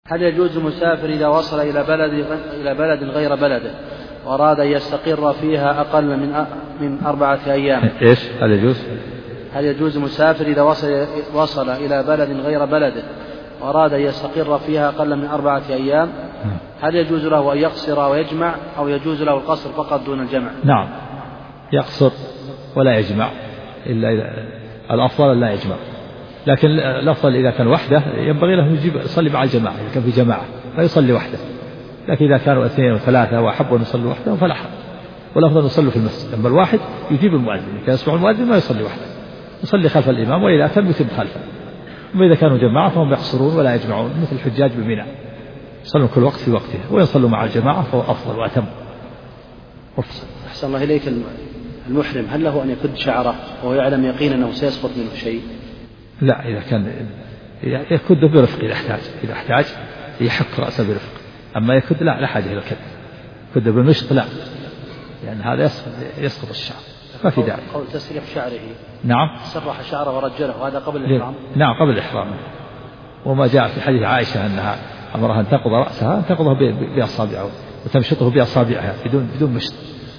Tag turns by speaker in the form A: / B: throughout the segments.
A: هل يجوز المسافر إذا وصل إلى بلد غير بلده وأراد أن يستقر فيها أقل من 4 أيام؟
B: إيش؟
A: هل يجوز المسافر إذا وصل إلى بلد غير بلده وأراد أن يستقر فيها أقل من 4 أيام، هل يجوز له أن يقصر ويجمع أو يجوز له القصر فقط دون الجمع؟
B: نعم، يقصر ولا يجمع، إلا إذا الأفضل لا يجمع، لكن الأفضل إذا كان وحده ينبغي له يصلي مع الجماعة إذا كان في جماعة فيصلي وحده، لكن إذا كانوا 2 و3 وأحبوا أن يصلوا وحده فلا حرج، والأفضل أن يصلوا في المسجد. أما الواحد يجيب المؤذن، إذا يسمع المؤذن ما يصلي وحده، يصلي خلف الإمام، وإذا تم يتم خلفه. أما إذا كانوا جماعة فهم يقصرون ولا يجمعون مثل الحجاج بمنى، يصلون كل وقت في وقته، ويصلوا مع الجماعة فهو أفضل وأتم.
A: أحسن الله إليك، المحرم هل له أن يكد شعره وهو يعلم يقينا أنه سيسقط منه شيء؟
B: لا، إذا كان يكده برفق، إذا احتاج يحك رأسه برفق، أما يكد لا حاجة إلى الكد، كد بالمشط لا، لأن هذا يسقط الشعر، ما في داعي.
A: قول تسريح شعره،
B: نعم،
A: سرح شعره ورجله، وهذا قبل الإحرام؟
B: نعم، قبل الإحرام. وما جاء في حديث عائشة أنها أمرها أن تنقض رأسها، أن تنقضه بأصابعها وتمشطه بأصابعها بدون مشط.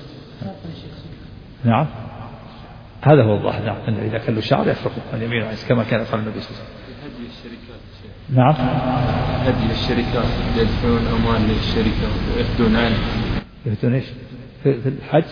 B: نعم، هذا هو الظاهر. نعم، أن إذا كان له شعر يفرقه عن يمين وعن كما كان يفعل النبي صلى الله عليه وسلم.
C: هدي الشركات.
B: نعم،
C: هدي الشركات يدفعون أموال للشركة ويأخذون عنه.
B: يهدون إيش؟ في الحج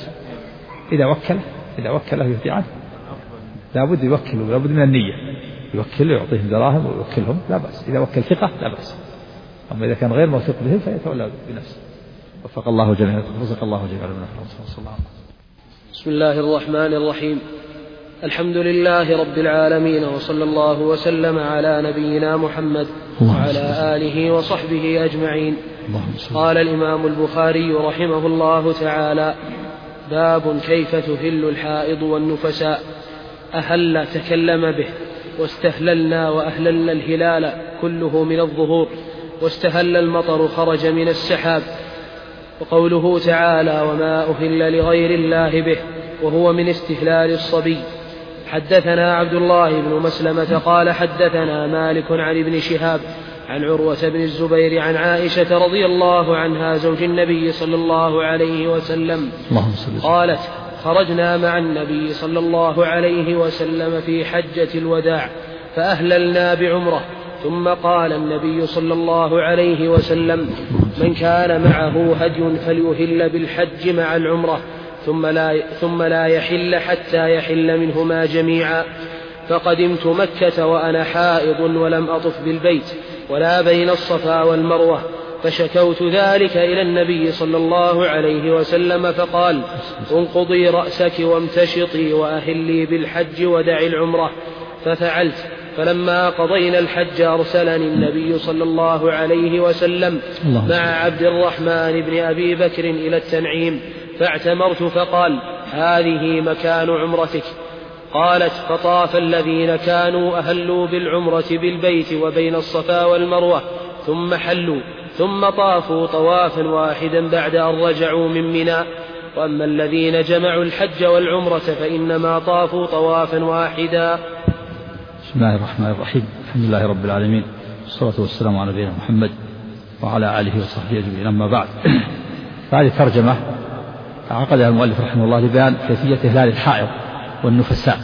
B: إذا وكله يهدي عنه، لابد يوكله، لابد من النية، يوكله يعطيهم دراهم ويوكلهم لا بأس، إذا وكل ثقة لا بأس. أما إذا كان غير موثوق بهم فيتولى بنفسه. وفق الله جميعا، رزق الله جميعا من الخير. صلى الله عليه وسلم.
A: بسم الله الرحمن الرحيم. الحمد لله رب العالمين، وصلى الله وسلم على نبينا محمد وعلى آله وصحبه أجمعين. قال الإمام البخاري رحمه الله تعالى: باب كيف تهل الحائض والنفساء. أهل تكلم به، واستهللنا وأهللنا الهلال كله من الظهور، واستهل المطر خرج من السحاب. وقوله تعالى: وما أهل لغير الله به، وهو من استهلال الصبي. حدثنا عبد الله بن مسلمة قال حدثنا مالك عن ابن شهاب عن عروة بن الزبير عن عائشة رضي الله عنها زوج النبي صلى الله عليه وسلم قالت: خرجنا مع النبي صلى الله عليه وسلم في حجة الوداع فأهللنا بعمرة، ثم قال النبي صلى الله عليه وسلم: من كان معه هدي فليهل بالحج مع العمرة، ثم لا يحل حتى يحل منهما جميعا. فقدمت مكة وأنا حائض ولم أطف بالبيت ولا بين الصفا والمروة، فشكوت ذلك إلى النبي صلى الله عليه وسلم فقال: انقضي رأسك وامتشطي وأهلي بالحج ودعي العمرة. ففعلت، فلما قضينا الحج أرسلني النبي صلى الله عليه وسلم مع عبد الرحمن بن أبي بكر إلى التنعيم، فاعتمرت، فقال: هذه مكان عمرتك. قالت: فطاف الذين كانوا أهلوا بالعمرة بالبيت وبين الصفا والمروة ثم حلوا، ثم طافوا طوافا واحدا بعد أن رجعوا من منى. وأما الذين جمعوا الحج والعمرة فإنما طافوا طوافا واحدا.
B: بسم الله الرحمن الرحيم. الحمد لله رب العالمين، والصلاة والسلام على نبينا محمد وعلى آله وصحبه أجمعين. أما بعد، هذه ترجمة عقدها المؤلف رحمه الله لبيان كيفية إهلال الحائض والنفساء.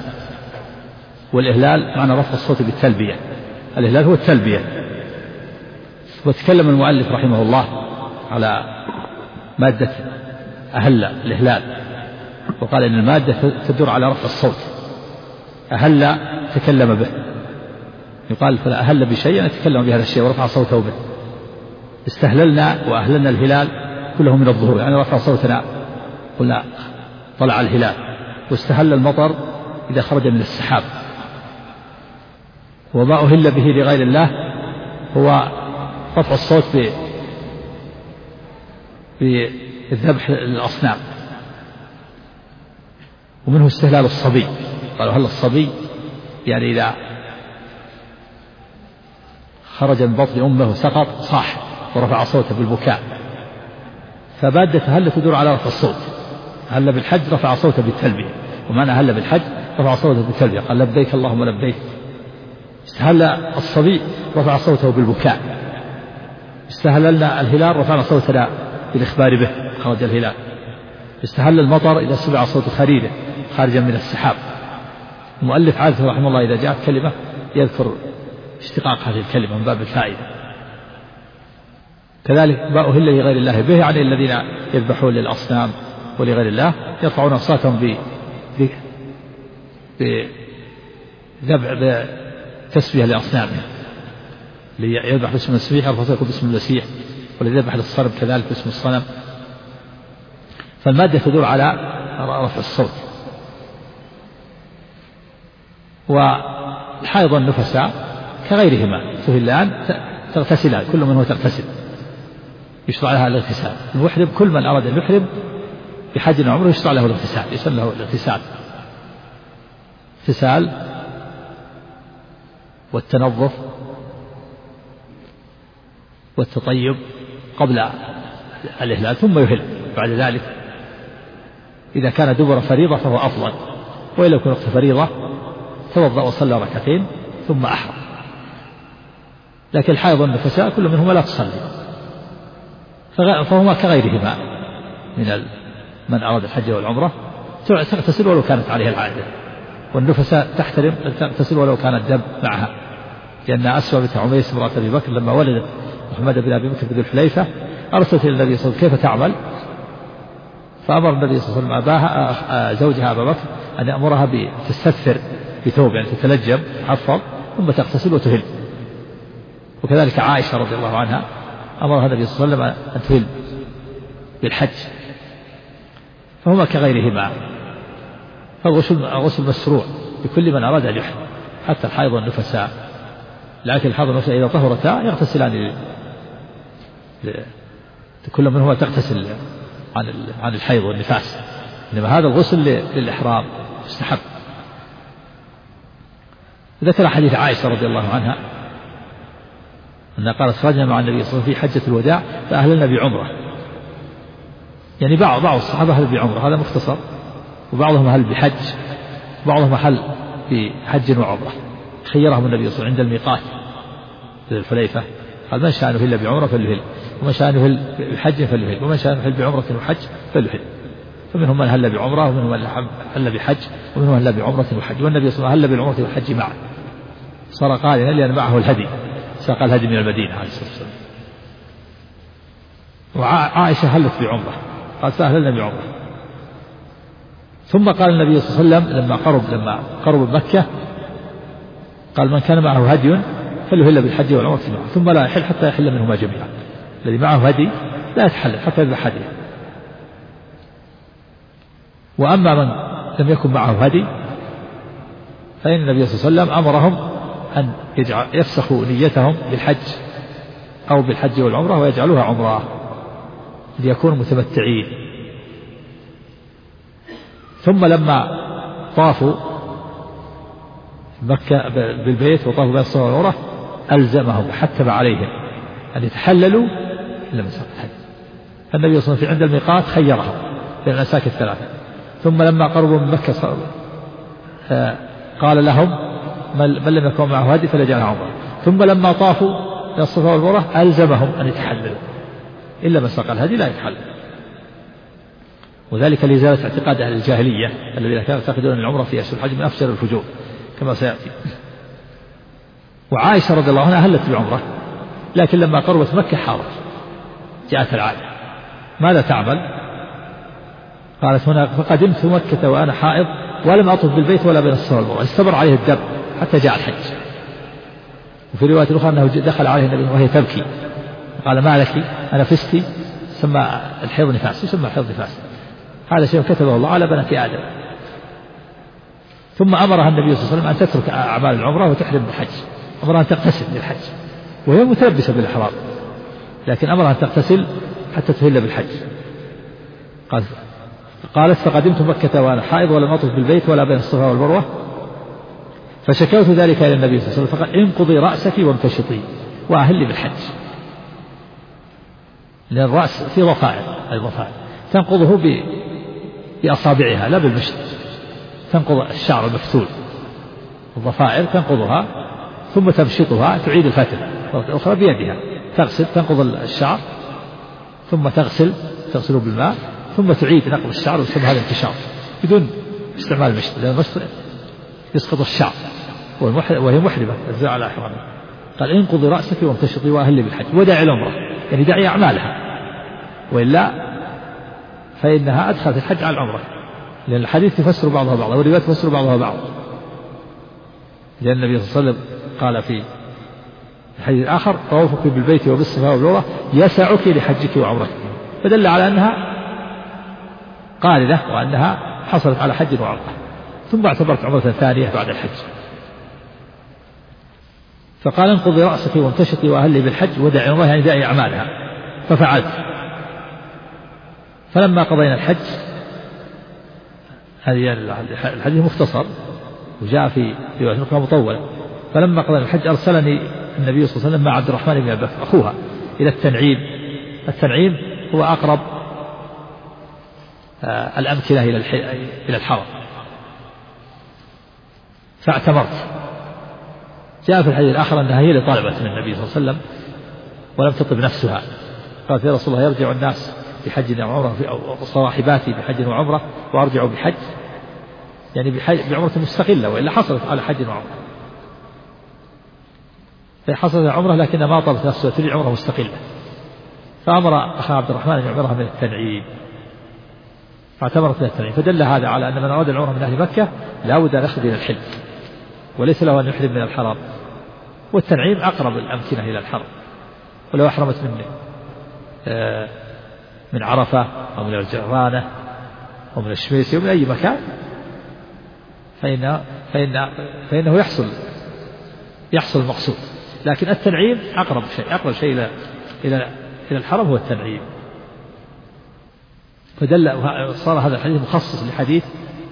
B: والإهلال معنى رفع الصوت بالتلبية، الإهلال هو التلبية. وتكلم المؤلف رحمه الله على مادة أهل الإهلال، وقال إن المادة تدور على رفع الصوت. أهل تكلم به، يقال فلا أهل بشيء يتكلم بهذا الشيء ورفع صوته به. استهللنا وأهللنا الهلال كله من الظهور، يعني رفع صوتنا قلنا طلع الهلال. واستهل المطر إذا خرج من السحاب. وما أهل به لغير الله هو رفع الصوت بالذبح للأصنام. ومنه استهلال الصبي، قالوا هل الصبي يعني إذا خرج من بطن أمه سقط صاح ورفع صوته بالبكاء. فمادة هل تدور على رفع الصوت. هل بالحج رفع صوته بالتلبية، ومعنى هل بالحج رفع صوته بالتلبية، قال لبيك اللهم لبيك. استهل الصبي رفع صوته بالبكاء، استهللنا الهلال رفعنا صوتنا بالإخبار به خرج الهلال. استهل المطر إذا سمع صوت خريره خارجا من السحاب. المؤلف عادة رحمه الله إذا جاءت كلمة يذكر اشتقاق هذه الكلمة من باب الفائدة. كذلك ما أهل لغير الله به يعني الذين يذبحون للأصنام ولغير الله يرفعون أصواتهم بتسبيح لأصنامهم. اللي يذبح باسم المسيح يرفع صوته باسم المسيح، والذي يذبح للصنم كذلك باسم الصنم. فالمادة تدل على رفع الصوت. والحائض والنفساء كغيرهما تهلان تغتسلان، كل منهما تغتسل يشرع لها الاغتسال. المحرم كل من أراد أن يحرم بحج وعمره يشرع له الاغتسال، يسمى له الاغتسال. اغتسال والتنظف والتطيب قبل الإهلال، ثم يهل بعد ذلك. إذا كان دبر فريضة فهو أفضل، وإن لم يكن وقت فريضة توضأ وصلى ركعتين ثم أحرم. لكن الحائض والنفساء كل منهما لا تصلي، فهما كغيرهما من أراد الحج والعمرة تغتسل ولو كانت عليها العادة. والنفساء تحترم تغتسل ولو كان الدم معها، لأن أسوأ بنت عميس امرأة أبي بكر لما ولدت محمد بن أبي بكر بن الحليفة أرسلت إلى النبي صلى الله عليه وسلم كيف تعمل، فأمر النبي صلى الله عليه وسلم أباها زوجها أبا بكر أن يأمرها بتستثفر بثوب، يعني تتلجم تحفظ ثم تغتسل وتهل. وكذلك عائشة رضي الله عنها أمرها النبي صلى الله عليه وسلم أن تهل بالحج. فهما كغيرهما، فالغسل مشروع لكل من أراد أن يحرم حتى الحائض والنفساء. لكن الحائض والنفساء إذا طهرتا يغتسلان، كل منهما تغتسل عن الحيض والنفاس، إنما هذا الغسل للإحرام مستحب. ذكر حديث عائشة رضي الله عنها أنها قالت خرجنا مع النبي صلى الله عليه وسلم في حجة الوداع فأهللنا بعمرة. يعني بعض الصحابة أهل بعمرة، هذا مختصر، وبعضهم أهل بحج، وبعضهم أهل بحج وعمرة. خيرهم النبي صلى الله عليه وسلم عند الميقات الحليفة، قال من شاء أن يهل بعمرة فليهل، ومن شاء أن يهل بحج فليهل، ومن شاء أن يهل بعمرة وحج فليهل. فمنهم من هل بعمرة، ومنهم من هل بحج، ومنهم من هل بعمرة وحج. والنبي صلى الله عليه وسلم هل بالعمرة والحج معا، صار قائلا لأن معه الهدي، ساق الهدي من المدينة عليه الصلاة والسلام. وعائشة هلت بعمرة، قالت فأهللنا بعمرة. ثم قال النبي صلى الله عليه وسلم لما قرب مكة قال من كان معه هدي فليهل بالحج والعمرة معه، ثم لا يحل حتى يحل منهما جميعا. الذي معه هدي لا يتحلل حتى يذبح هديه. وأما من لم يكن معه هدي فإن النبي صلى الله عليه وسلم أمرهم أن يفسخوا نيتهم بالحج أو بالحج والعمرة ويجعلوها عمرة ليكونوا متمتعين. ثم لما طافوا مكة بالبيت وطافوا بين الصفا والمروة ألزمهم وحتم عليهم أن يتحللوا إلا من ساق الحج. فالنبي صلى الله عليه وسلم عند الميقات خيرهم بين الأماكن الثلاثة. ثم لما قربوا من مكة قال لهم من لم يكن معه هدي فليجعلها عمرة. ثم لما طافوا بين الصفا والمروة ألزمهم أن يتحللوا إلا من ساق الهدي لا يتحلل، وذلك لإزالة اعتقاد أهل الجاهلية الذين كانوا يعتقدون أن العمرة في أشهر الحج من أفجر الفجور كما سيأتي. وعائشة رضي الله عنها هلت بعمرة، لكن لما قربت مكة حارت، جاءت العادة ماذا تعمل؟ قالت هنا فقدمت مكة وأنا حائض ولم أطف بالبيت ولا بين الصفا والمروة، استمر عليه الدم حتى جاء الحج. وفي رواية أخرى أنه دخل عليه النبي وهي تبكي قال ما لك؟ أنا فستي، سمى الحيض نفاس، يسمى الحيض نفاس. هذا شيء كتبه الله على بنات آدم. ثم أمرها النبي صلى الله عليه وسلم أن تترك أعمال العمرة وتحرم بالحج، أمرها أن تغتسل للحج وهي متلبسة بالإحرام، لكن أمرها أن تغتسل حتى تهل بالحج. قالت فقدمت مكة وأنا حائض ولم أطف بالبيت ولا بين الصفا والمروة فشكوت ذلك إلى النبي صلى الله عليه وسلم فقال انقضي رأسك وامتشطي وأهلي بالحج. لأن الرأس في ضفائر، الضفائر تنقضه بأصابعها لا بالمشط، تنقض الشعر المفتول، الضفائر تنقضها ثم تمشطها، تعيد الفتل الأخرى بيدها تغسل تنقض الشعر ثم تغسله بالماء ثم تعيد نقض الشعر وتسمى هذا انتشار بدون استعمال المشط، لأن المشط يسقط الشعر وهي محرمة الزاء على إحرامها. قال انقضي رأسك وامتشطي وأهلي بالحج ودعي العمرة، يعني دعي أعمالها، وإلا فإنها أدخلت الحج على العمرة، لأن الحديث يفسر بعضها بعضا والروايات تفسر بعضها بعض، لأن النبي صلى الله عليه وسلم قال في الحديث الآخر طوافك بالبيت وبالصفا والمروة يسعك لحجك وعمرك، فدل على أنها قارنة وأنها حصلت على حج وعمرة، ثم اعتبرت عمرة ثانية بعد الحج. فقال انقضي رأسك وامتشطي وأهلي بالحج ودعي عمرة، يعني دعي أعمالها، ففعلت. فلما قضينا الحج، هذه الحديث مختصر وجاء في رواية أخرى مطولة، فلما قضينا الحج أرسلني النبي صلى الله عليه وسلم مع عبد الرحمن بن أبي بكر أخوها إلى التنعيم. التنعيم هو أقرب الأمكنة إلى الحرم، فاعتمرت. جاء في الحديث الآخر أنها هي اللي طالبت من النبي صلى الله عليه وسلم ولم تطلب نفسها، قالت يا رسول الله يرجع الناس بحج وعمرة أو صاحباتي بحج وعمرة وأرجع بحج، يعني بعمرة مستقلة، وإلا حصلت على حج وعمرة، فحصلت عمرة لكنها ما طلبت نفسها تريد عمرة مستقلة، فأمر أخا عبد الرحمن أن يعمرها من التنعيم، فاعتمرت من التنعيم. فدل هذا على أن من أراد العمرة من أهل مكة لا بد أن يخرج إلى الحل، وليس له أن يحرم من الحرام، والتنعيم أقرب الأمكنة إلى الحرم، ولو أحرمت من عرفة أو من الجرانة أو من الشميسي أو من أي مكان فإنه يحصل المقصود، لكن التنعيم أقرب شيء إلى الحرم هو التنعيم. فدل صار هذا الحديث مخصص لحديث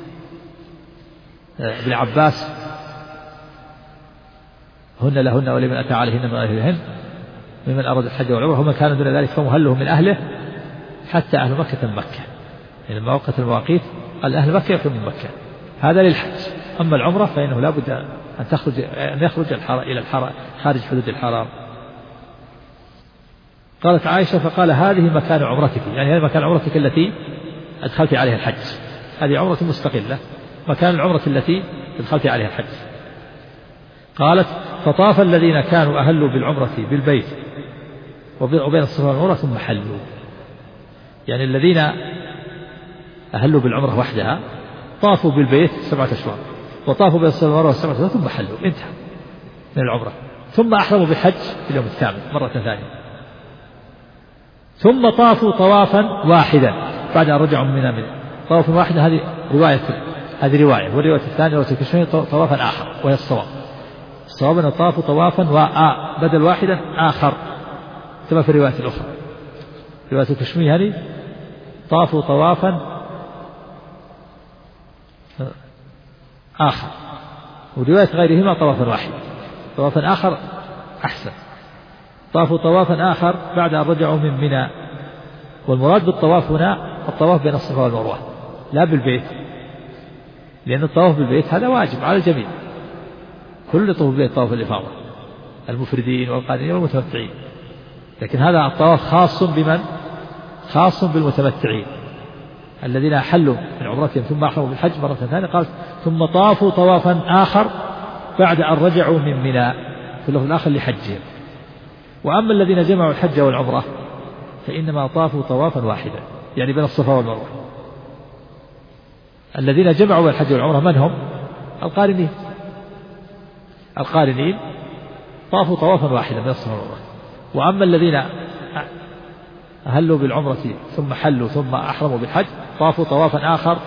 B: ابن عباس هن لهن ولمن أتى عليهن من أهلهن ممن أراد الحج والعمرة، ومن كان دون ذلك فمهله من أهله حتى أهل مكة مكة، يعني المواقيت المواقيت قال أهل مكة يخرج من مكة، هذا للحج. أما العمرة فإنه لا بد أن يخرج إلى الحرم خارج حدود الحرام. قالت عائشة فقال هذه مكان عمرتك، يعني هذا مكان عمرتك التي أدخلت عليها الحج، هذه عمرة مستقلة، مكان العمرة التي أدخلت عليها الحج. قالت فطاف الذين كانوا أهلوا بالعمرة بالبيت وبين الصفا والمروة ثم حلوا، يعني الذين أهلوا بالعمرة وحدها طافوا بالبيت 7 أشواط وطافوا بين الصفا والمروة 7 أشواط ثم حلوا، انتهى من العمرة، ثم أحرموا بالحج في اليوم الثامن مرة ثانية، ثم طافوا طوافا واحدا بعد أن رجعوا من طواف واحدا. هذه رواية، والرواية الثانية رواية الكشميهني طوافا آخر، وهي الصواب أن طافوا طوافا بدل واحدا آخر كما في الرواية الأخرى. رواية الكشميهني طافوا طوافا آخر، ورواية غيرهما طوافا واحدا، طوافا آخر أحسن. طافوا طوافا آخر بعد أن رجعوا من منى، والمراد بالطواف هنا الطواف بين الصفا والمروة لا بالبيت، لأن الطواف بالبيت هذا واجب على الجميع، كل طواف بالبيت طواف الإفاضة، المفردين والقارنين والمتمتعين، لكن هذا الطواف خاص بالمتمتعين الذين أحلوا من عمرتهم ثم أحرموا بالحج مرة ثانية. قال ثم طافوا طوافا آخر بعد أن رجعوا من منى في اللفظ الآخر لحجهم. وأما الذين جمعوا الحج والعمرة فإنما طافوا طوافا واحدا، يعني بين الصفا والمروة. الذين جمعوا الحج والعمرة من هم؟ القارنين طافوا طوافا واحدا بين الصفا والمروة. وأما الذين أهلوا بالعمرة ثم حلوا ثم أحرموا بالحج طافوا طوافا آخر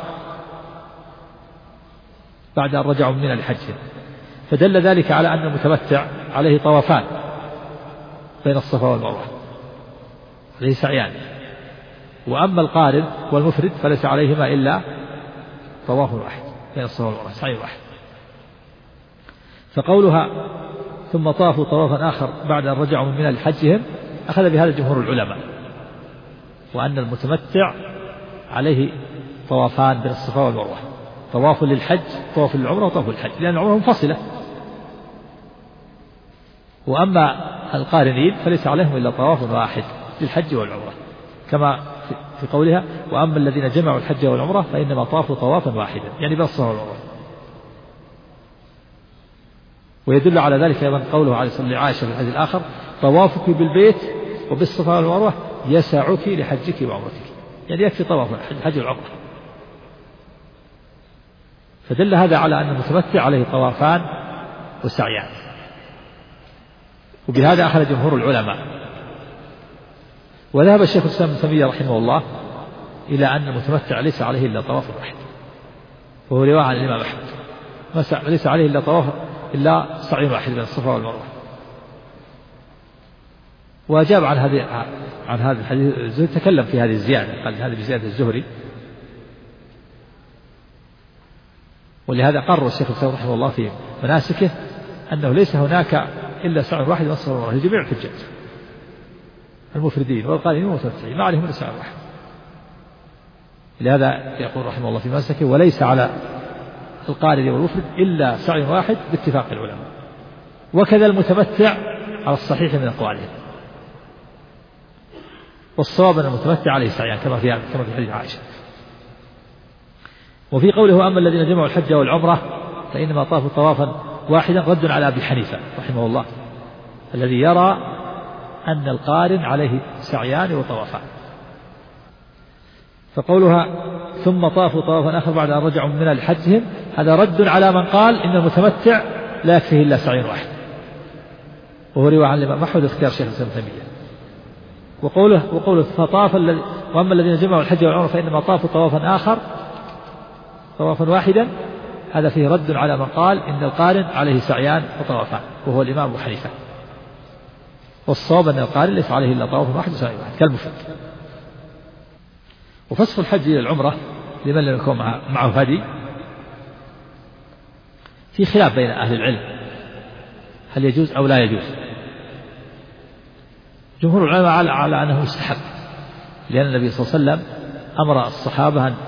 B: بعد أن رجعوا من لحجهم. فدل ذلك على أن المتمتع عليه طوافان بين الصفا والمروة، عليه سعيان. وأما القارن والمفرد فليس عليهما إلا طواف واحد بين الصفا والمروة، سعي واحد. فقولها ثم طافوا طوافا آخر بعد أن رجعوا من منى لحجهم أخذ بهذا جمهور العلماء، وأن المتمتع عليه طوافان بين الصفا والمروة، طواف للحج طواف للعمرة وطواف للحج، لأن العمرة منفصلة. وأما القارنين فليس عليهم إلا طواف واحد للحج والعمرة، كما في قولها وأما الذين جمعوا الحج والعمرة فإنما طافوا طوافا واحدا، يعني بالصفا والمروة. ويدل على ذلك أيضا قوله عليه الصلاة والسلام لعائشة في الحديث الآخر طوافك بالبيت وبالصفا والمروة يسعك لحجك وعمرتك، يعني يكفي طواف الحج والعمرة. فدل هذا على أن المتمتع عليه طوافان وسعيان. وبهذا أخذ جمهور العلماء. وذهب الشيخ الإسلام ابن تيمية رحمه الله إلى أن المتمتع ليس عليه إلا طواف واحد، وهو رواية عن الإمام أحمد ليس عليه إلا طواف إلا سعي واحد بين الصفا والمروة. وأجاب عن هذا الحديث الزهري، تكلم في هذه الزيادة، قال هذه بزيادة الزهري. ولهذا قرر الشيخ الإسلام رحمه الله في مناسكه أنه ليس هناك إلا سعي واحد بين الصفا والمروة لجميع الحجاج المفردين والقارنين والمتمتعين، ما عليهم إلا سعي واحد. لهذا يقول رحمه الله في مناسكه وليس على القارن والمفرد إلا سعي واحد باتفاق العلماء. وكذا المتمتع على الصحيح من أقوالهم، والصواب أن المتمتع عليه سعيان كما في حديث عائشة. وفي قوله أما الذين جمعوا الحج والعمرة فإنما طافوا طوافا واحدا رد على أبي حنيفة رحمه الله الذي يرى أن القارن عليه سعيان وطوافان. فقولها ثم طافوا طوافا آخر بعد أن رجعوا من منى لحجهم هذا رد على من قال إن المتمتع لا يكفيه إلا سعي واحد، وهو رواية عن الإمام أحمد اختيار شيخ الإسلام ابن تيمية. وقوله فطاف وأما الذين جمعوا الحج والعمرة فإنما طافوا طوافا آخر طوافا واحدا، هذا فيه رد على من قال إن القارن عليه سعيان وطوافان، وهو الإمام أبو حنيفة. والصواب أن القارن ليس عليه إلا طواف واحد وسعي واحد كالمفرد. وفسخ الحج إلى العمرة لمن لم يكن معه هدي في خلاف بين أهل العلم هل يجوز أو لا يجوز. جمهور العلماء على أنه مستحب، لأن النبي صلى الله عليه وسلم أمر الصحابة أن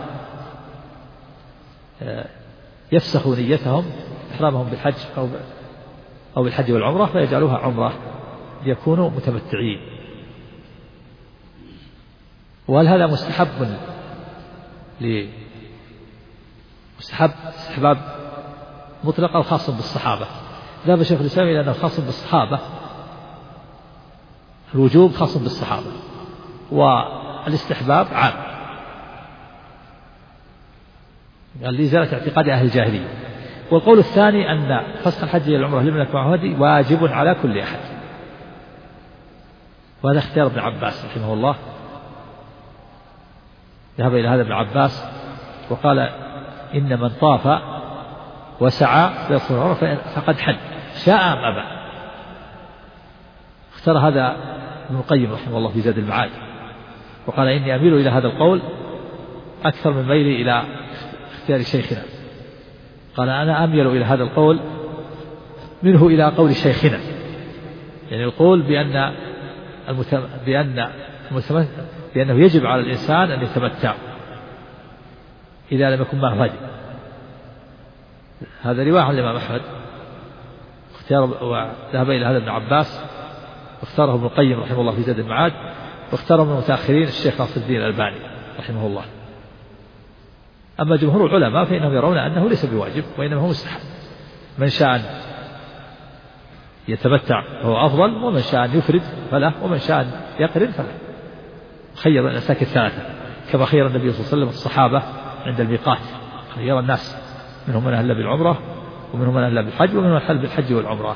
B: يفسخوا نيتهم إحرامهم بالحج أو بالحج والعمرة فيجعلوها عمرة ليكونوا متمتعين. وهل هذا مستحب استحباب مطلق أو خاص بالصحابة؟ ذهب شيخ الإسلام إلى أنه خاص بالصحابة، الوجوب خاص بالصحابة، والاستحباب عام، قال لإزالة اعتقاد أهل الجاهلية. والقول الثاني أن فسخ الحج إلى العمرة لمن يكن معه هدي واجب على كل أحد، وهذا اختيار ابن عباس رحمه الله. ذهب إلى هذا ابن عباس وقال إن من طاف وسعى بيصل العمرة فقد حج شاء أم أبى. اختار هذا ابن القيم رحمه الله في زاد المعاد، وقال إني أميل إلى هذا القول أكثر من ميلي إلى اختيار شيخنا. قال أنا أميل إلى هذا القول منه إلى قول شيخنا، يعني القول بأنه يجب على الإنسان أن يتمتع إذا لم يكن معه هدي. هذا رواية عن الإمام أحمد وذهب إلى هذا ابن عباس، واختاره ابن القيم رحمه الله في زاد المعاد، واختاره من المتأخرين الشيخ ناصر الدين الألباني رحمه الله. أما جمهور العلماء فإنهم يرون أنه ليس بواجب وإنما هو مستحب، من شاء أن يتمتع فهو أفضل، ومن شاء أن يفرد فله، ومن شاء أن يقرن فله. خير الأساك الثلاثة كما خير النبي صلى الله عليه وسلم الصحابة عند الميقات، خير الناس منهم من أهل بالعمرة ومنهم من أهل بالحج ومنهم من أهل بالحج والعمرة.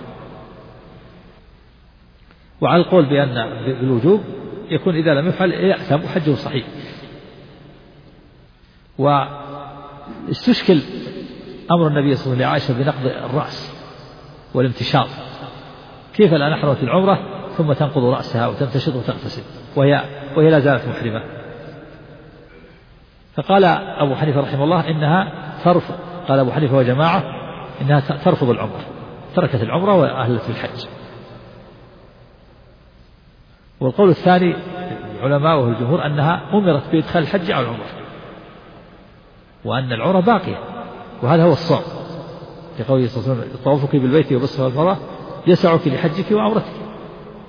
B: وعلى القول بأن بالوجوب يكون إذا لم يفعل يأثم وحجه صحيح. واستشكل أمر النبي صلى الله عليه وسلم لعائشة بنقض الرأس والامتشاط، كيف لا نحرمت العمرة ثم تنقض رأسها وتمتشط وتغتسل وهي لا زالت محرمة؟ فقال أبو حنيفة رحمه الله إنها ترفض، قال أبو حنيفة وجماعة إنها ترفض العمرة، تركت العمرة وأهلت بالحج. والقول الثاني العلماء والجمهور أنها أمرت بإدخال الحج على العمرة، وأن العمرة باقية، وهذا هو الصواب لقوله صلى الله عليه وسلم طوافك بالبيت وبالصفا والمروة يسعك لحجك وعمرتك.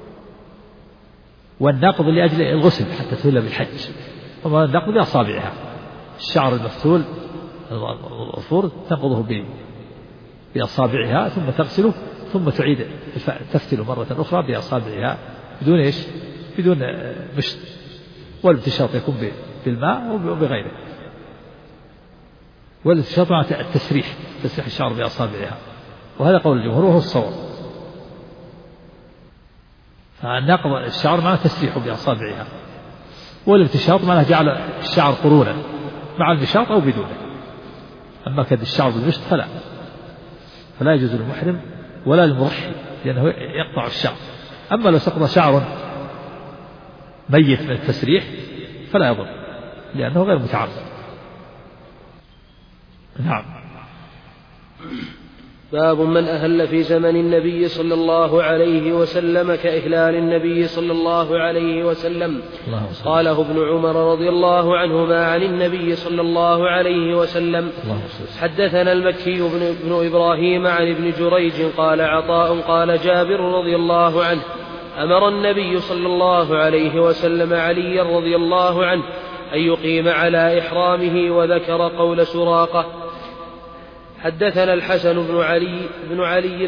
B: والنقض لأجل الغسل حتى تهل بالحج، وما النقض بأصابعها، الشعر المفتول الظفور تنقضه بأصابعها ثم تغسله ثم تعيد تفتل مرة أخرى بأصابعها بدون إيش؟ بدون مشط، والامتشاط يكون بالماء وبغيره، والامتشاط مع تسريح الشعر بأصابعها، وهذا قول الجمهور وهو الصواب. فالنقض الشعر معناه تسريحه بأصابعها، والامتشاط معناه جعل الشعر قرونا مع المشاط أو بدونه. أما كد الشعر بالمشط فلا يجوز للمحرم ولا للمضحي لأنه يقطع الشعر. أما لو سقط شعر ميت من التسريح فلا يضر لأنه غير متعرض. نعم.
A: باب من أهل في زمن النبي صلى الله عليه وسلم كإهلال النبي صلى الله عليه وسلم. قاله ابن عمر رضي الله عنهما عن النبي صلى الله عليه وسلم. حدثنا المكي بن إبراهيم عن ابن جريج قال عطاء قال جابر رضي الله عنه أمر النبي صلى الله عليه وسلم عليا رضي الله عنه أن يقيم على إحرامه، وذكر قول سراقة. حدثنا الحسن بن علي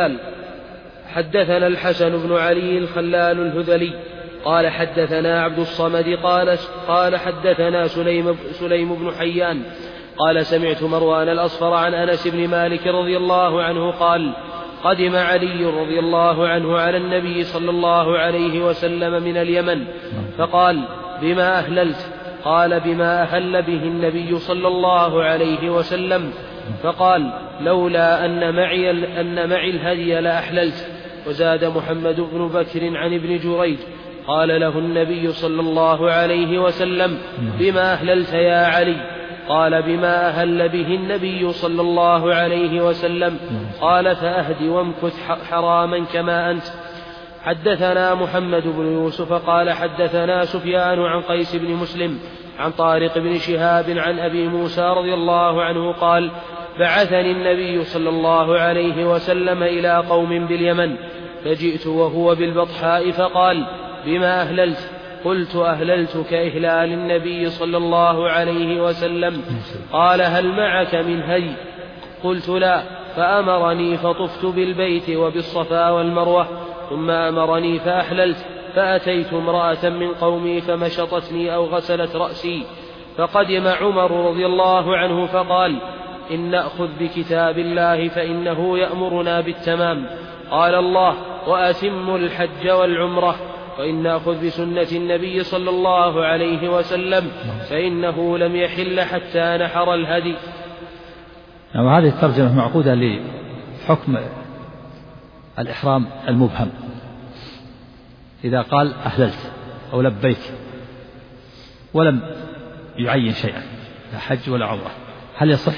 A: الخلال الهذلي قال حدثنا عبد الصمد قال حدثنا سليم بن حيان قال سمعت مروان الأصفر عن أنس بن مالك رضي الله عنه قال قدم علي رضي الله عنه على النبي صلى الله عليه وسلم من اليمن فقال بما أهللت؟ قال بما أهل به النبي صلى الله عليه وسلم. فقال لولا أن معي الهدي لأحللت. وزاد محمد بن بكر عن ابن جريج قال له النبي صلى الله عليه وسلم بما أهللت يا علي؟ قال بما أهل به النبي صلى الله عليه وسلم. قال فأهد وامكث حراما كما أنت. حدثنا محمد بن يوسف قال حدثنا سفيان عن قيس بن مسلم عن طارق بن شهاب عن أبي موسى رضي الله عنه قال بعثني النبي صلى الله عليه وسلم إلى قوم باليمن فجئت وهو بالبطحاء فقال بما أهللت؟ قلت أهللت كإهلال النبي صلى الله عليه وسلم. قال هل معك من هدي؟ قلت لا. فأمرني فطفت بالبيت وبالصفا والمروة ثم أمرني فأحللت. فأتيت امرأة من قومي فمشطتني أو غسلت رأسي. فقدم عمر رضي الله عنه فقال إن نأخذ بكتاب الله فإنه يأمرنا بالتمام. قال الله وأتموا الحج والعمرة. وإن نأخذ بسنة النبي صلى الله عليه وسلم فإنه لم يحل حتى نحر الهدي.
B: هذه الترجمة معقودة لحكم الإحرام المبهم. إذا قال أهللت أو لبيك ولم يعين شيئا لا حج ولا عمرة هل يصح؟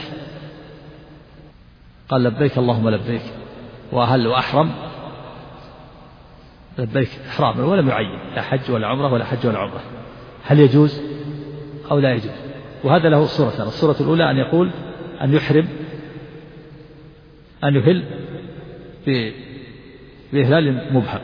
B: قال لبيك اللهم لبيك وأهل وأحرم، لبيك إحراما ولم يعين لا حج ولا عمرة ولا حج ولا عمرة، هل يجوز أو لا يجوز؟ وهذا له صورتان. الصورة الأولى أن يقول أن يحرم أن يهل بإهلال مبهم،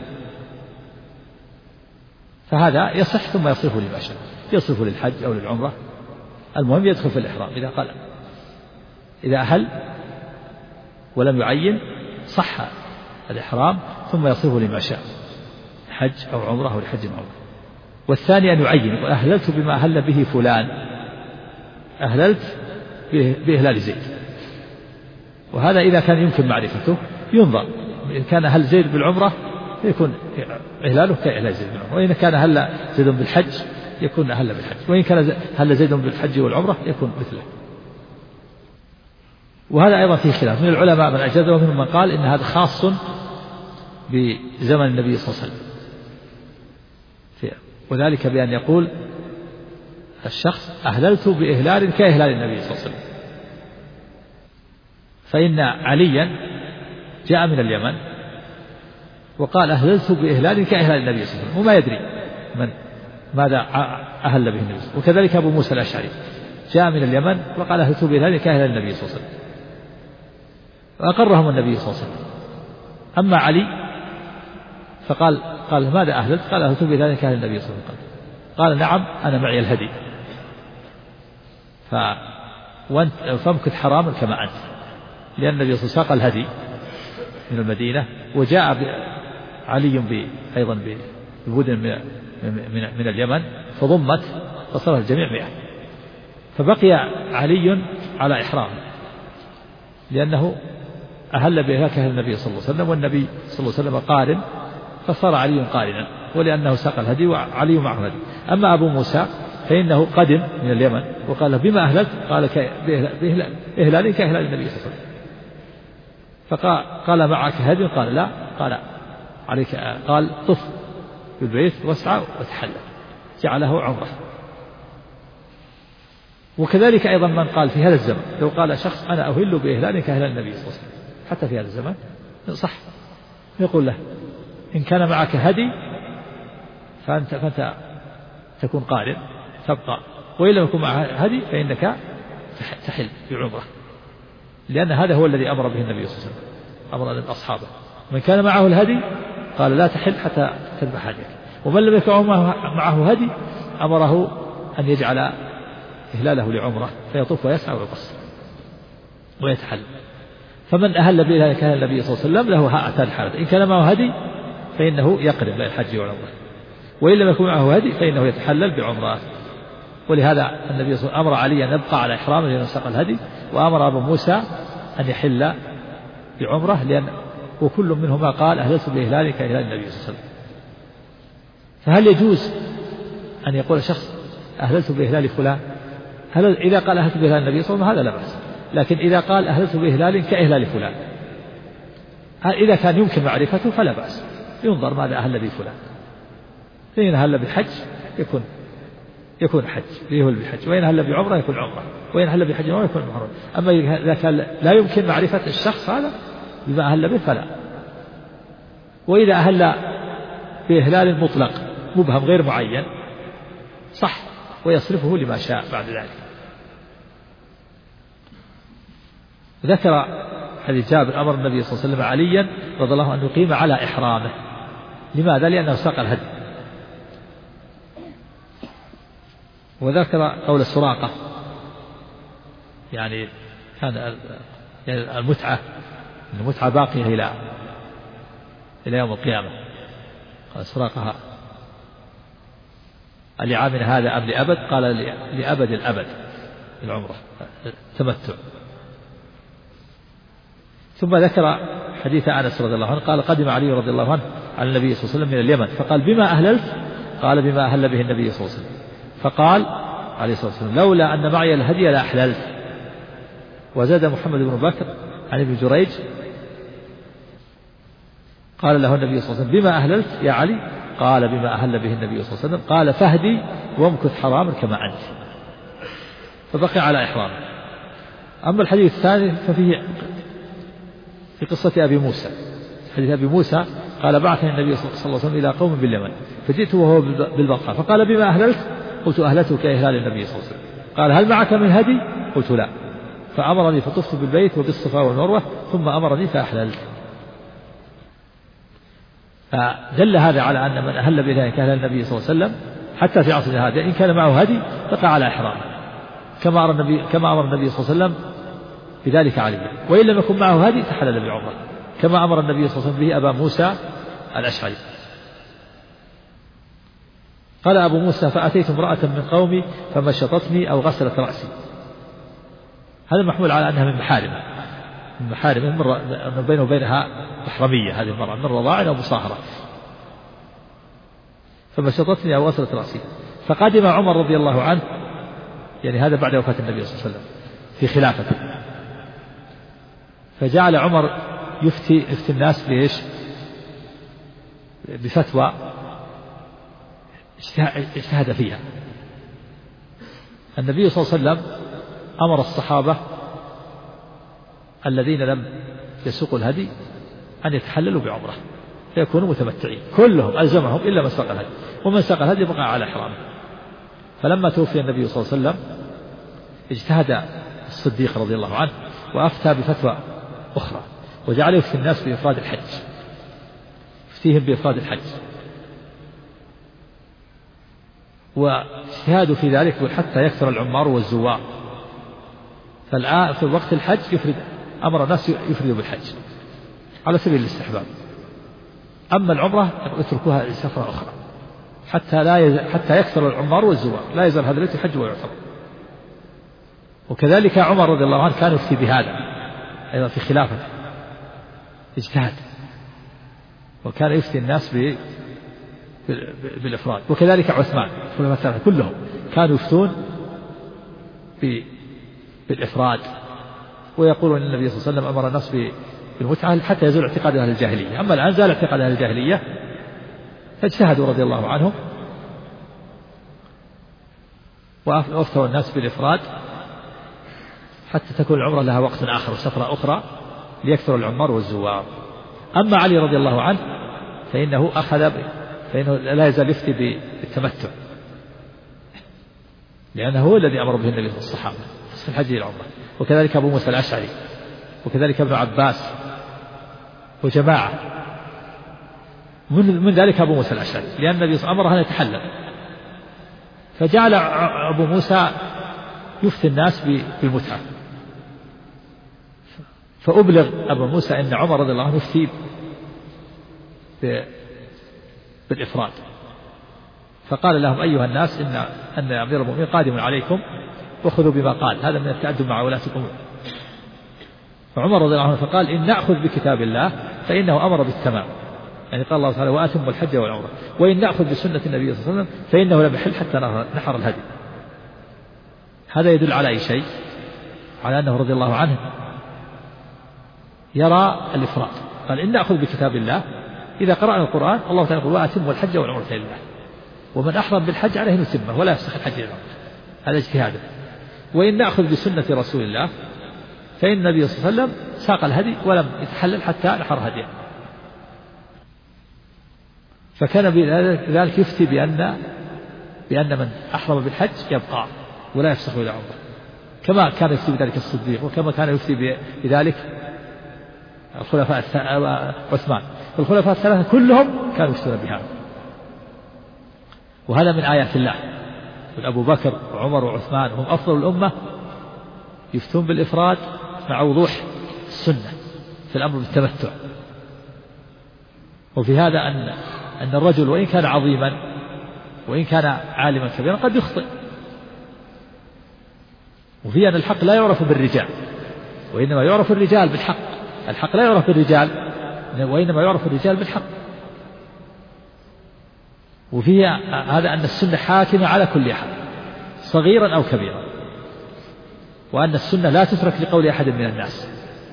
B: فهذا يصح ثم يصرف لما شاء، يصرف للحج أو للعمرة، المهم يدخل في الإحرام. إذا أهل ولم يعين صح الإحرام ثم يصرف لما شاء حج أو عمرة أو لحج أو عمرة. والثاني أن يعين يقول أهللت بما أهل به فلان، أهللت بإهلال زيد، وهذا إذا كان يمكن معرفته ينظر، إن كان أهل زيد بالعمرة يكون إهلاله كإهلال زيد بالعمرة، وإن كان أهل زيد بالحج يكون أهل بالحج، وإن كان أهل زيد بالحج والعمرة يكون مثله. وهذا أيضا فيه خلاف من العلماء من أجازه ومنهم من قال إن هذا خاص بزمن النبي صلى الله عليه وسلم، وذلك بأن يقول الشخص أهللت بإهلال كإهلال النبي صلى الله عليه وسلم. فإن عليا جاء من اليمن وقال أهللت بإهلال كإهلال النبي صلى الله عليه وسلم، وما يدري من ماذا أهل به النبي صلى الله عليه وسلم. وكذلك أبو موسى الأشعري جاء من اليمن وقال أهللت بإهلال كإهلال النبي صلى الله عليه وسلم، وأقرهم النبي صلى الله عليه وسلم. أما علي فقال قال ماذا أهللت؟ قال أهللت بذلك كان النبي صلى الله عليه وسلم. قال نعم أنا معي الهدي فامكث حراما كما أنت، لأن النبي صلى الله عليه وسلم ساق الهدي من المدينة، وجاء علي أيضا ببدن من اليمن فضمت فصار الجميع 100. فبقي علي على إحرامه لأنه أهل بذلك النبي صلى الله عليه وسلم، والنبي صلى الله عليه وسلم قارن فصار علي قارنا، ولأنه ساق الهدي وعلي معه الهدي. أما أبو موسى فإنه قدم من اليمن وقال بما أهلت؟ قال بإهلال كإهلال النبي صلى الله عليه وسلم. فقال معك هدي؟ قال لا. قال عليك، قال طف بالبيت واسعى وتحلل، جعله عمره. وكذلك أيضا من قال في هذا الزمن لو قال شخص أنا أهل بإهلال كإهلال النبي صلى الله عليه وسلم حتى في هذا الزمن صح، يقول له إن كان معك هدي فأنت تكون قارن تبقى، وإن لم يكن معك هدي فإنك تحل بعمرة، لأن هذا هو الذي أمر به النبي صلى الله عليه وسلم، أمر أصحابه. من كان معه الهدي قال لا تحل حتى تذبح هديك، ومن لم يكن معه هدي أمره أن يجعل إهلاله لعمرة فيطوف ويسعى ويقصر ويتحلل. فمن أهل بذلك كان النبي صلى الله عليه وسلم له هاتان الحالة، إن كان معه هدي فإنه يقرب إلى الحج والعمرة، وإن لم يكن معه هدي فإنه يتحلل بعمرة. ولهذا النبي صلى الله عليه وسلم أمر علي أن يبقى على إحرامه لأنه ساق الهدي، وأمر أبو موسى أن يحل بعمرة وكل منهما قال أهلت بإهلال كإهلال النبي صلى الله عليه وسلم. فهل يجوز أن يقول شخص أهلت بإهلال فلان؟ إذا قال أهلت بإهلال النبي صلى الله عليه وسلم هذا لا بأس، لكن إذا قال أهلت بإهلال كإهلال فلان إذا كان يمكن معرفته فلا بأس، ينظر ماذا أهل به فلان، فإن أهل بالحج يكون حج يهل بالحج، وإن أهل بعمرة يكون عمرة، وإن أهل بحج عمرة يكون عمرة. أما إذا كان لا يمكن معرفة الشخص هذا بما أهل به فلا. وإذا أهل بإهلال مطلق مبهم غير معين صح، ويصرفه لما شاء بعد ذلك. ذكر حديث جابر أمر النبي صلى الله عليه وسلم عليا رضي الله عنه أن يقيم على إحرامه. لماذا؟ لأنه ساق الهدي. وذكر قول السراقة يعني كان المتعة باقية إلى يوم القيامة. قال السراقة لعامنا هذا أم لأبد؟ قال لأبد الأبد العمرة تمتع. ثم ذكر حديث أنس رضي الله عنه قال قدم علي رضي الله عنه على النبي صلى الله عليه وسلم من اليمن فقال بما أهللت؟ قال بما أهل به النبي صلى الله عليه وسلم. فقال عليه الصلاة والسلام لولا أن معي الهدي لأحللت. وزاد محمد بن بكر عن ابن جريج قال له النبي صلى الله عليه وسلم بما أهللت يا علي؟ قال بما أهل به النبي صلى الله عليه وسلم. قال فهدي وامكث حراما كما أنت. فبقي على إحرامه. أما الحديث الثاني ففيه في قصة أبي موسى. حديث أبي موسى قال بعثني النبي صلى الله عليه وسلم إلى قوم باليمن فجئت وهو بالبطحاء فقال بما أهللت؟ قلت أهلته كإهلال النبي صلى الله عليه وسلم. قال هل معك من هدي؟ قلت لا. فأمرني فطفت بالبيت وبالصفا والمروة ثم أمرني فأحللت. فدل هذا على أن من أهل بذلك كأهل النبي صلى الله عليه وسلم حتى في عصر هذا إن كان معه هدي بقى على إحرامه كما أمر النبي صلى الله عليه وسلم بذلك عليه، وإن لم يكن معه هدي تحلل بعمرة كما أمر النبي صلى الله عليه وسلم به أبا موسى الأشعري. قال أبو موسى فأتيت امرأة من قومي فمشطتني أو غسلت رأسي. هذا محمول على أنها من محارمه من بينه وبينها محرمية هذه المرأة من رضاع أو مصاهرة. فمشطتني أو غسلت رأسي. فقدم عمر رضي الله عنه يعني هذا بعد وفاة النبي صلى الله عليه وسلم في خلافته، فجعل عمر يفتي الناس بإيش؟ بفتوى اجتهد فيها. النبي صلى الله عليه وسلم أمر الصحابة الذين لم يسوقوا الهدي أن يتحللوا بعمرة فيكونوا متمتعين كلهم ألزمهم إلا من ساق الهدي، ومن ساق الهدي بقى على إحرامه. فلما توفي النبي صلى الله عليه وسلم اجتهد الصديق رضي الله عنه وأفتى بفتوى أخرى وجعل يفتي الناس بإفراد الحج، يفتيهم بإفراد الحج واجتهاده في ذلك حتى يكثر العمار والزوار. فالآن في وقت الحج أمر الناس يفردوا بالحج على سبيل الاستحباب. أما العمرة يتركوها سفرة أخرى حتى يكثر العمار والزوار، لا يزال هذا البيت يحج ويعتمر. وكذلك عمر رضي الله عنه كان يفتي بهذا أيضا في خلافته، اجتهاد، وكان يفتي الناس بالإفراد. وكذلك عثمان، كلهم كانوا يفتون بالإفراد، ويقولون أن النبي صلى الله عليه وسلم أمر الناس بالمتعة حتى يزول اعتقاد أهل الجاهلية. أما الآن زال اعتقاد أهل الجاهلية فاجتهدوا رضي الله عنهم وأفتوا الناس بالإفراد حتى تكون العمرة لها وقت آخر وسفرة أخرى ليكثر العمار والزوار. أما علي رضي الله عنه فإنه لا يزال يفتي بالتمتع، لأنه هو الذي أمر به النبي صلى الله عليه وسلم في الحج والعمرة. وكذلك أبو موسى الأشعري، وكذلك ابن عباس وجماعة من ذلك أبو موسى الأشعري، لأن النبي صلى الله عليه وسلم أمره أن يتحلل، فجعل أبو موسى يفتي الناس بالمتعة. فأبلغ أبو موسى أن عمر رضي الله عنه يفتي بالإفراد، فقال لهم أيها الناس أن أمير المؤمنين قادم عليكم وخذوا بما قال، هذا من التأدب مع ولاة الأمور. فعمر رضي الله عنه فقال إن نأخذ بكتاب الله فإنه أمر بالتمام، يعني قال الله تعالى وأتموا الحج والعمرة، وإن نأخذ بسنة النبي صلى الله عليه وسلم فإنه لم يحل حتى نحر الهدي. هذا يدل على أي شيء؟ على أنه رضي الله عنه يرى الإفراد. قال إن نأخذ بكتاب الله، إذا قرأنا القرآن الله تعالى يقول وأتموا الحج والعمرة لله، ومن أحرم بالحج عليه أن يتمه ولا يفسخ الحج والعمرة، هذا اجتهاده. وإن نأخذ بسنة رسول الله فإن النبي صلى الله عليه وسلم ساق الهدي ولم يتحلل حتى نحر هديه. فكان بذلك يفتي بأن من أحرم بالحج يبقى ولا يفسخ إلى عمره، كما كان يفتي بذلك الصديق، وكما كان يفتي بذلك الخلفاء عثمان. الخلفاء الثلاثة كلهم كانوا يفتون بهذا، وهذا من آيات الله. أبو بكر وعمر وعثمان هم أفضل الأمة يفتون بالإفراد مع وضوح السنة في الأمر بالتمتع. وفي هذا أن الرجل وإن كان عظيما وإن كان عالما كبيرا قد يخطئ، وفي أن الحق لا يعرف بالرجال وإنما يعرف الرجال بالحق. الحق لا يعرف بالرجال وإنما يعرف الرجال بالحق. وفي هذا أن السنة حاكمة على كل أحد صغيرا أو كبيرا، وأن السنة لا تترك لقول أحد من الناس.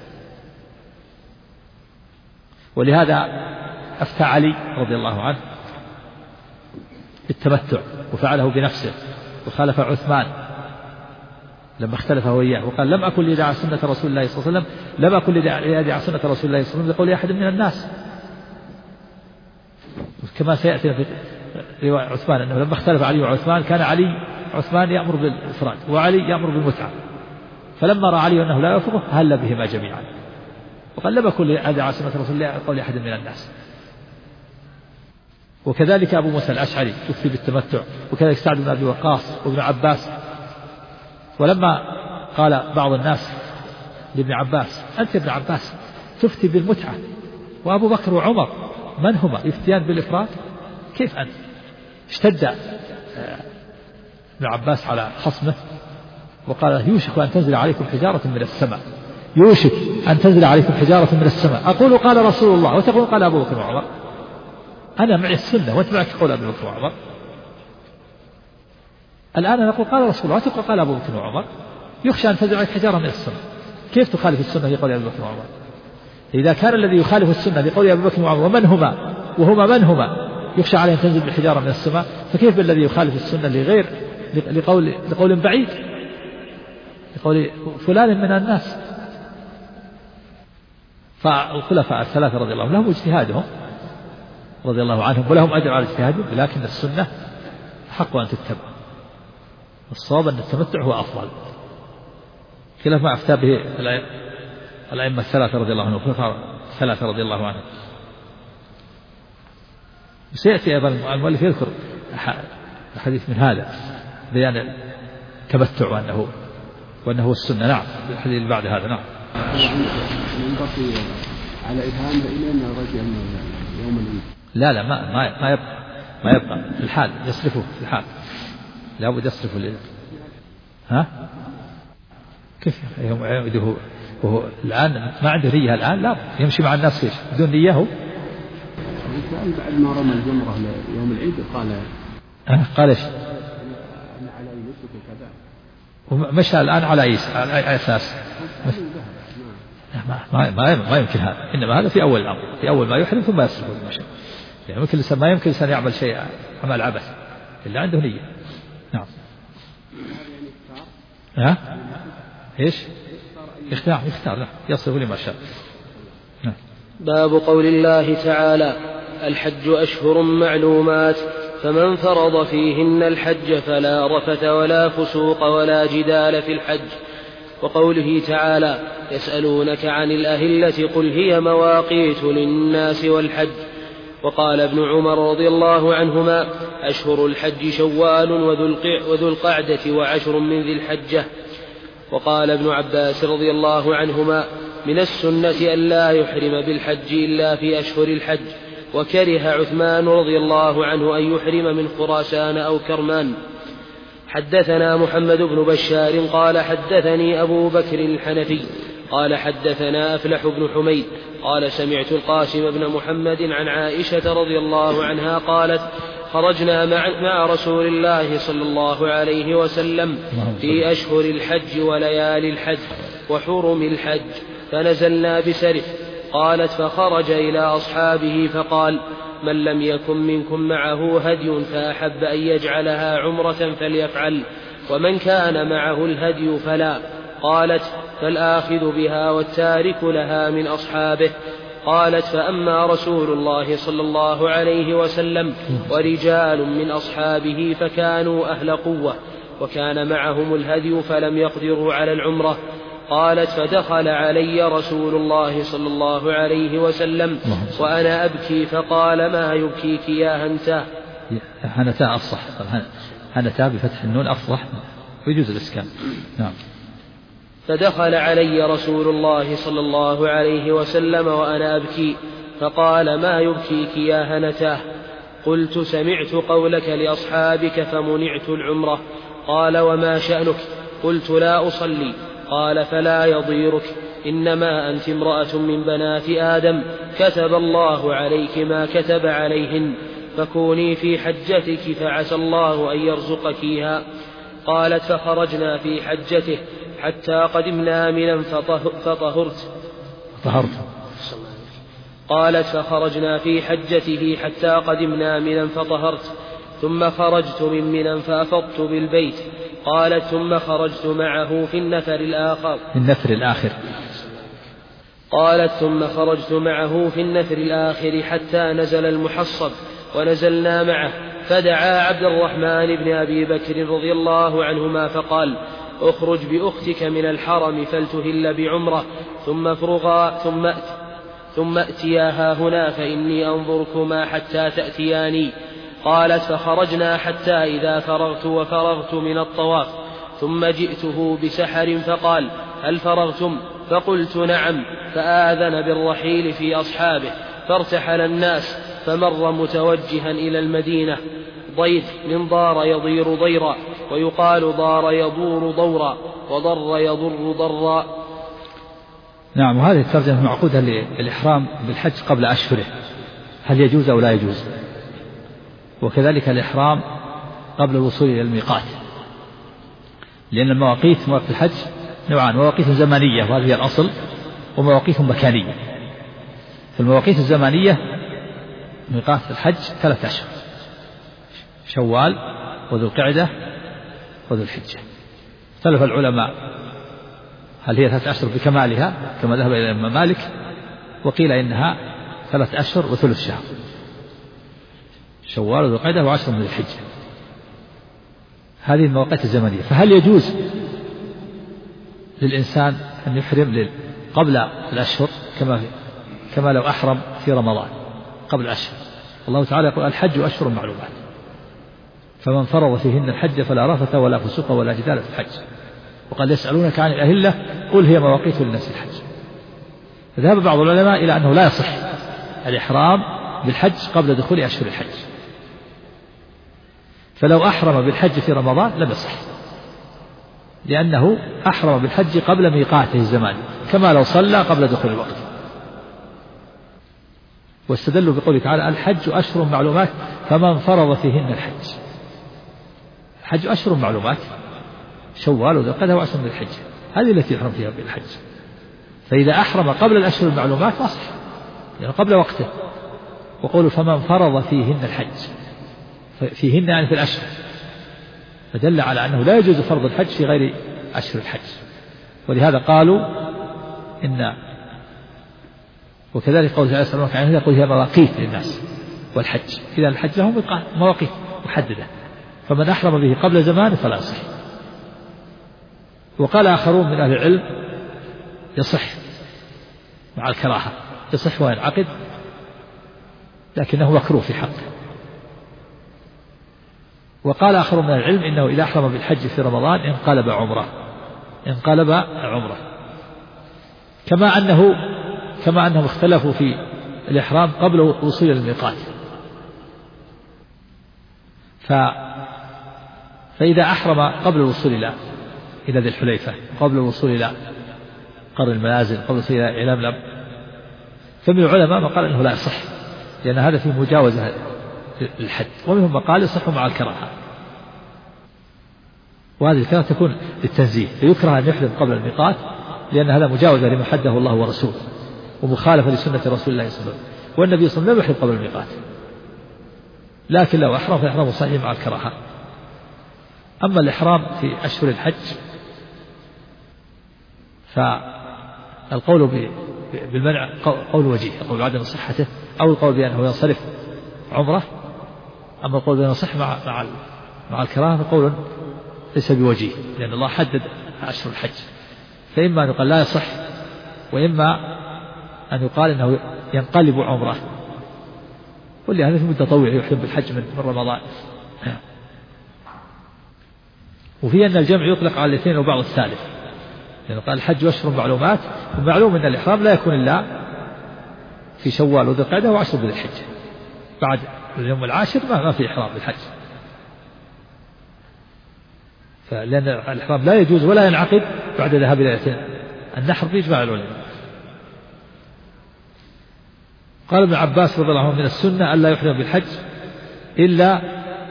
B: ولهذا أفتى علي رضي الله عنه بالتمتع وفعله بنفسه، وخالف عثمان لما اختلف هو إياه، وقال لم أكن لدع سنة رسول الله صلى الله عليه وسلم، لم أكن لدع سنة رسول الله صلى الله عليه وسلم لقول أحد من الناس. كما سيأتي في رواية عثمان أنه لما اختلف علي وعثمان كان عثمان يأمر بالإفراد وعلي يأمر بالمتعة، فلما رأى علي أنه لا يوافقه هل بهما جميعا، وقال لم أكن لدع سنة رسول الله لقول أحد من الناس. وكذلك أبو موسى الأشعري يفتي بالتمتع، وكذلك سعد بن أبي وقاص وابن عباس. ولما قال بعض الناس لابن عباس أنت ابن عباس تفتي بالمتعة وأبو بكر وعمر من هما يفتيان بالإفراد، كيف أنت؟ اشتد ابن عباس على خصمه وقال يوشك أن تنزل عليكم حجارة من السماء، يوشك أن تنزل عليكم حجارة من السماء، أقول قال رسول الله وتقول قال أبو بكر وعمر، أنا معي السنة وأنت معك قول أبو بكر وعمر. الآن نقول قال رسول الله وتقول قال أبو بكر وعمر، يخشى أن تنزل عليك حجارة من السماء، كيف تخالف السنة لقول أبو بكر وعمر؟ إذا كان الذي يخالف السنة لقول أبو بكر وعمر ومن هما وهما من هما يخشى عليه أن تنزل بالحجارة من السماء، فكيف بالذي يخالف السنة لغير لقول بعيد، لقول فلان من الناس؟ فالخلفاء الثلاثة رضي الله عنهم لهم اجتهادهم رضي الله عنهم ولهم أجر على اجتهادهم، لكن السنة حق أن تتبع. الصواب أن التمتع هو أفضل، خلاف ما أفتى به الأئمة الثلاثة رضي الله عنهم والخلفاء الثلاثة رضي الله عنهم. سيأتي أيضا المؤلف يذكر الحديث من هذا بيان التمتع وأنه السنة. نعم. الحديث اللي بعد هذا. نعم.
D: بقي على إبهام إلى رجع يوم العيد.
B: لا ما يبقى في الحال، يصرفه في الحال، لا بد يصرفه ها كيف يوم عيده وهو الآن ما عنده نية الآن؟ لا، يمشي مع الناس فيش بدون نية هو.
D: بعد ما رمى الجمرة يوم العيد
B: قال ايش؟
D: أنا على نسك وكذا.
B: ومشى الآن على أي أساس؟ ما يمكن هذا، إنما هذا في أول الأمر، في أول ما يحرم ثم يصرف المشي. يعني ما يمكن إنسان يعمل شيء عمل عبث إلا عنده نية. نعم. إيش؟ يختار لا يصرف لما شاء. نعم.
A: باب قول الله تعالى: الحج أشهر معلومات، فمن فرض فيهن الحج فلا رفث ولا فسوق ولا جدال في الحج. وقوله تعالى: يسألونك عن الأهلة قل هي مواقيت للناس والحج. وقال ابن عمر رضي الله عنهما: أشهر الحج شوال وذو القعدة وعشر من ذي الحجة. وقال ابن عباس رضي الله عنهما: من السنة أن لا يحرم بالحج إلا في أشهر الحج. وكره عثمان رضي الله عنه أن يحرم من خراسان أو كرمان. حدثنا محمد بن بشار قال حدثني أبو بكر الحنفي قال حدثنا أفلح بن حميد قال سمعت القاسم بن محمد عن عائشة رضي الله عنها قالت: خرجنا مع رسول الله صلى الله عليه وسلم في أشهر الحج وليالي الحج وحرم الحج، فنزلنا بسرف. قالت: فخرج إلى أصحابه فقال: من لم يكن منكم معه هدي فأحب أن يجعلها عمرة فليفعل، ومن كان معه الهدي فلا. قالت: فالآخذ بها والتارك لها من أصحابه. قالت: فأما رسول الله صلى الله عليه وسلم ورجال من أصحابه فكانوا أهل قوة، وكان معهم الهدي فلم يقدروا على العمرة. قالت: فدخل علي رسول الله صلى الله عليه وسلم وأنا أبكي فقال: ما يبكيك يا هنتاه؟
B: هنتاه أفصح، هنتاه بفتح النون أفصح ويجوز الإسكان. نعم.
A: فدخل علي رسول الله صلى الله عليه وسلم وأنا أبكي فقال: ما يبكيك يا هنتاه؟ قلت: سمعت قولك لأصحابك فمنعت العمرة. قال: وما شأنك؟ قلت: لا أصلي. قال: فلا يضيرك، إنما أنت امرأة من بنات آدم كتب الله عليك ما كتب عليهن، فكوني في حجتك فعسى الله أن يرزقكيها. قالت: فخرجنا في حجته حتى قدمنا منا فطهرت. قالت: فخرجنا في حجته حتى قدمنا منا فطهرت، ثم خرجت من منى فأفضت بالبيت. قالت: ثم خرجت معه في النفر الآخر. قالت: ثم خرجت معه في النفر الآخر حتى نزل المحصب، ونزلنا معه، فدعا عبد الرحمن بن أبي بكر رضي الله عنهما فقال: اخرج بأختك من الحرم فلتهل بعمرة، ثم افرغا ثم أتياها هنا فإني أنظركما حتى تأتياني. قالت: فخرجنا حتى إذا فرغت من الطواف، ثم جئته بسحر فقال: هل فرغتم؟ فقلت: نعم. فآذن بالرحيل في أصحابه، فارتحل الناس، فمر متوجها إلى المدينة. ضيف من ضار يضير ضيرا، ويقال ضار يضور ضورا، وضر يضر ضرا.
B: نعم. وهذه الترجمة معقودة للإحرام بالحج قبل أشهره، هل يجوز أو لا يجوز؟ وكذلك الإحرام قبل الوصول إلى الميقات، لأن المواقيت مواقيت الحج نوعان: مواقيت زمنية وهذه هي الأصل، ومواقيت مكانية. في المواقيت الزمنية ميقات الحج 3 أشهر: شوال وذو القعدة وذو الحجة. اختلف العلماء هل هي 3 أشهر بكمالها كما ذهب إلى الإمام مالك، وقيل إنها 3 أشهر وثلث شهر: شوال وذو القعدة و10 من الحجة. هذه المواقيت الزمنية. فهل يجوز للإنسان أن يحرم قبل الأشهر كما لو أحرم في رمضان قبل الأشهر؟ الله تعالى يقول: الحج أشهر معلومات. فمن فرض فيهن الحج فلا رفث ولا فسوق ولا جدال في الحج. وقال يسألونك عن الأهلة قل هي مواقيت للناس الحج. فذهب بعض العلماء إلى أنه لا يصح الإحرام بالحج قبل دخول أشهر الحج، فلو أحرم بالحج في رمضان لم يصح، لأنه أحرم بالحج قبل ميقاته الزماني كما لو صلى قبل دخول الوقت. واستدلوا بقوله تعالى الحج أشهر معلومات فمن فرض فيهن الحج. الحج أشهر معلومات، شوال وذو القعدة وعشر من الحج، هذه التي يحرم فيها بالحج. فإذا أحرم قبل الأشهر المعلومات فصح، يعني قبل وقته. وقولوا فمن فرض فيهن الحج، فيهن يعني في الأشهر، فدل على أنه لا يجوز فرض الحج في غير أشهر الحج. ولهذا قالوا إن، وكذلك قول تعالى يسألونك عن الأهلة قل هي مواقيت للناس والحج، إذا الحج له مواقيت محددة، فمن أحرم به قبل زمان فلا يصح. وقال آخرون من أهل العلم يصح مع الكراهة، يصح وينعقد لكنه مكروه في حقه. وقال آخرون من العلم إنه إذا أحرم بالحج في رمضان انقلب عمره، كما أنهم اختلفوا في الإحرام قبل وصول الميقات. فإذا أحرم قبل الوصول إلى ذي الحليفة، قبل الوصول إلى قرن المنازل، قبل الوصول إلى لملم، فمن العلماء من قال إنه لا يصح لأن هذا فيه مجاوزة للحد، ومنهم من قال يصح مع الكراهة، وهذه الكراهة تكون للتنزيه، فيكره أن يحرم قبل الميقات لأن هذا مجاوزة لما حده الله ورسوله ومخالفة لسنة رسول الله صلى الله عليه وسلم، والنبي صلى الله عليه وسلم لم يحرم قبل الميقات، لكن لو أحرم فإحرامه صحيح مع الكراهة. أما الإحرام في أشهر الحج فالقول بالمنع قول وجيه، القول بعدم صحته، أو القول بأنه ينصرف عمره. أما القول بأنه يصح مع الكراهة فقول ليس بوجيه، لأن الله حدد أشهر الحج، فإما أن يقال لا يصح، وإما أن يقال أنه ينقلب عمره، ولهذا في متطوع يحرم بالحج من رمضان. وفي أن الجمع يطلق على الاثنين وبعض الثالث، لأنه قال الحج أشهر معلومات، ومعلوم أن الإحرام لا يكون إلا في شوال وذي القعدة وعشر ذي الحجة، بعد اليوم العاشر ما في إحرام بالحج، فلأن الإحرام لا يجوز ولا ينعقد بعد ذهاب إلى النحر بإجماع العلماء. قال ابن عباس رضي الله عنه من السنة ألا يحرم بالحج إلا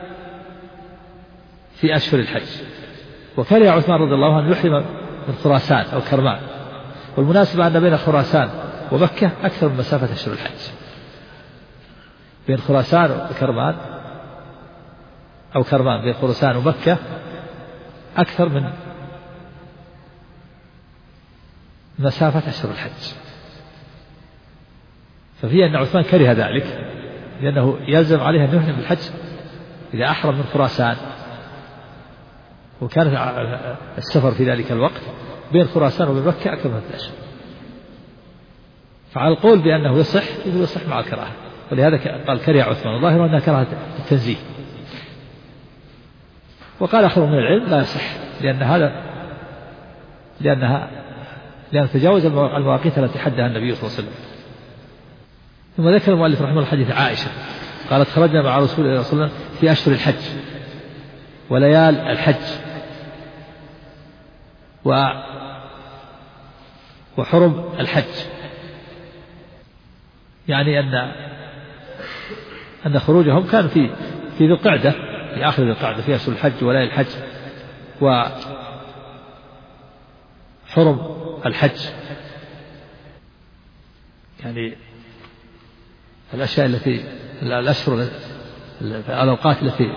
B: في أشهر الحج، وكره عثمان رضي الله عنه يحرم من خراسان أو كرمان، والمناسبة أن بين خراسان ومكة أكثر من مسافة أشهر الحج، بين خراسان وكرمان أو كرمان بين خراسان ومكة أكثر من مسافة أشهر الحج. ففي أن عثمان كره ذلك لأنه يلزم عليه أن يحرم بالحج إذا أحرم من خراسان، وكان السفر في ذلك الوقت بين خراسان وبين مكة أكثر من 3 أشهر. فعلى القول بأنه يصح مع الكراهة، ولهذا قال كره عثمان، الظاهر أنها كراهة التنزيه. وقال آخر من العلم لا يصح لأن تجاوز المواقيت التي حدها النبي صلى الله عليه وسلم. ثم ذكر المؤلف رحمه الله حديث عائشة قالت خرجنا مع رسول الله صلى الله عليه وسلم في أشهر الحج وليال الحج وحرم الحج، يعني أن خروجهم كان في ذي القعدة، في آخر ذي القعدة، في أشهر الحج وليالي الحج وحرم الحج، يعني الأشياء التي الأشهر الأوقات التي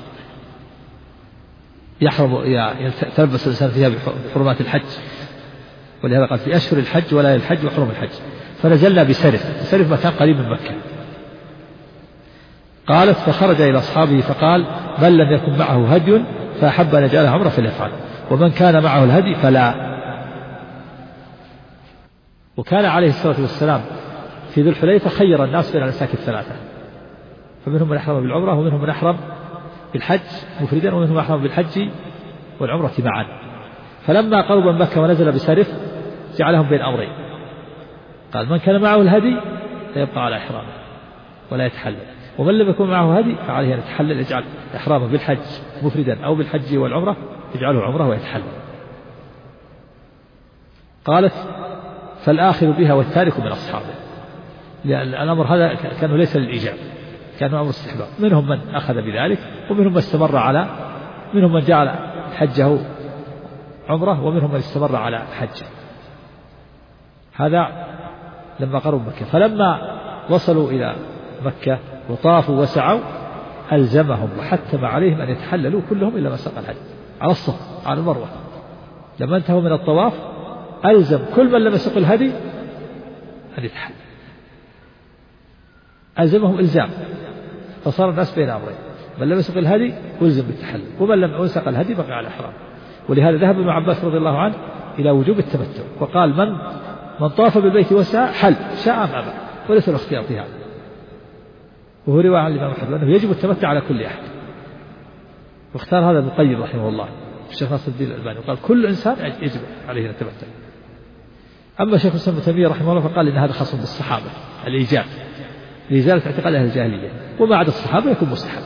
B: يتلبس الإنسان فيها بحرمات الحج، ولهذا قال في أشهر الحج ولا الحج وحرم الحج. فنزلنا بسرف مكان قريب من مكة. قالت فخرج إلى أصحابه فقال من لم يكن معه هدي فأحب أن يجعله عمره فليفعل، ومن كان معه الهدي فلا. وكان عليه الصلاة والسلام في ذي الحليفة خير الناس بين الأنساك 3، فمنهم من أحرم بالعمرة ومنهم من أحرم بالحج مفردا ومنهم أحرم بالحج والعمرة معا. فلما قرب من مكة ونزل بسرف جعلهم بين أمرين، قال من كان معه الهدي فيبقى على إحرامه ولا يتحلل، ومن لم يكن معه هدي فعليه أن يتحلل، يجعل إحرامه بالحج مفردا أو بالحج والعمرة يجعله عمرة ويتحلل. قالت فالآخر بها والتارك من أصحابه، لأن الأمر هذا كان ليس للإيجاب، كان أمر استحباب. منهم من أخذ بذلك ومنهم من استمر على، منهم من جعل حجه عمرة ومنهم من استمر على حجه. هذا لما قربوا مكة. فلما وصلوا إلى مكة وطافوا وسعوا ألزمهم وحتم عليهم أن يتحللوا كلهم إلا من ساق الهدي على الصف على المروة. لما انتهوا من الطواف ألزم كل من لم يسق الهدي أن يتحلل، ألزمهم إلزام. فصار الناس بين أمرين، من لم يسق الهدي ألزم بالتحلل، ومن لم يسق الهدي بقي على الإحرام. ولهذا ذهب ابن عباس رضي الله عنه إلى وجوب التمتع، وقال من طاف بالبيت وسعى حل شاء أم أبى، وليس له اختيار في هذا. وهو رواية عن الإمام أحمد أنه يجب التمتع على كل أحد، واختار هذا ابن القيم رحمه الله الشيخ ناصر الدين الألباني، وقال كل إنسان يجب عليه أن يتمتع. أما شيخ الإسلام ابن تيمية رحمه الله فقال إن هذا خاص بالصحابة الإيجاب لإزالة اعتقاد أهل الجاهلية، وما عدا الصحابة يكون مستحب.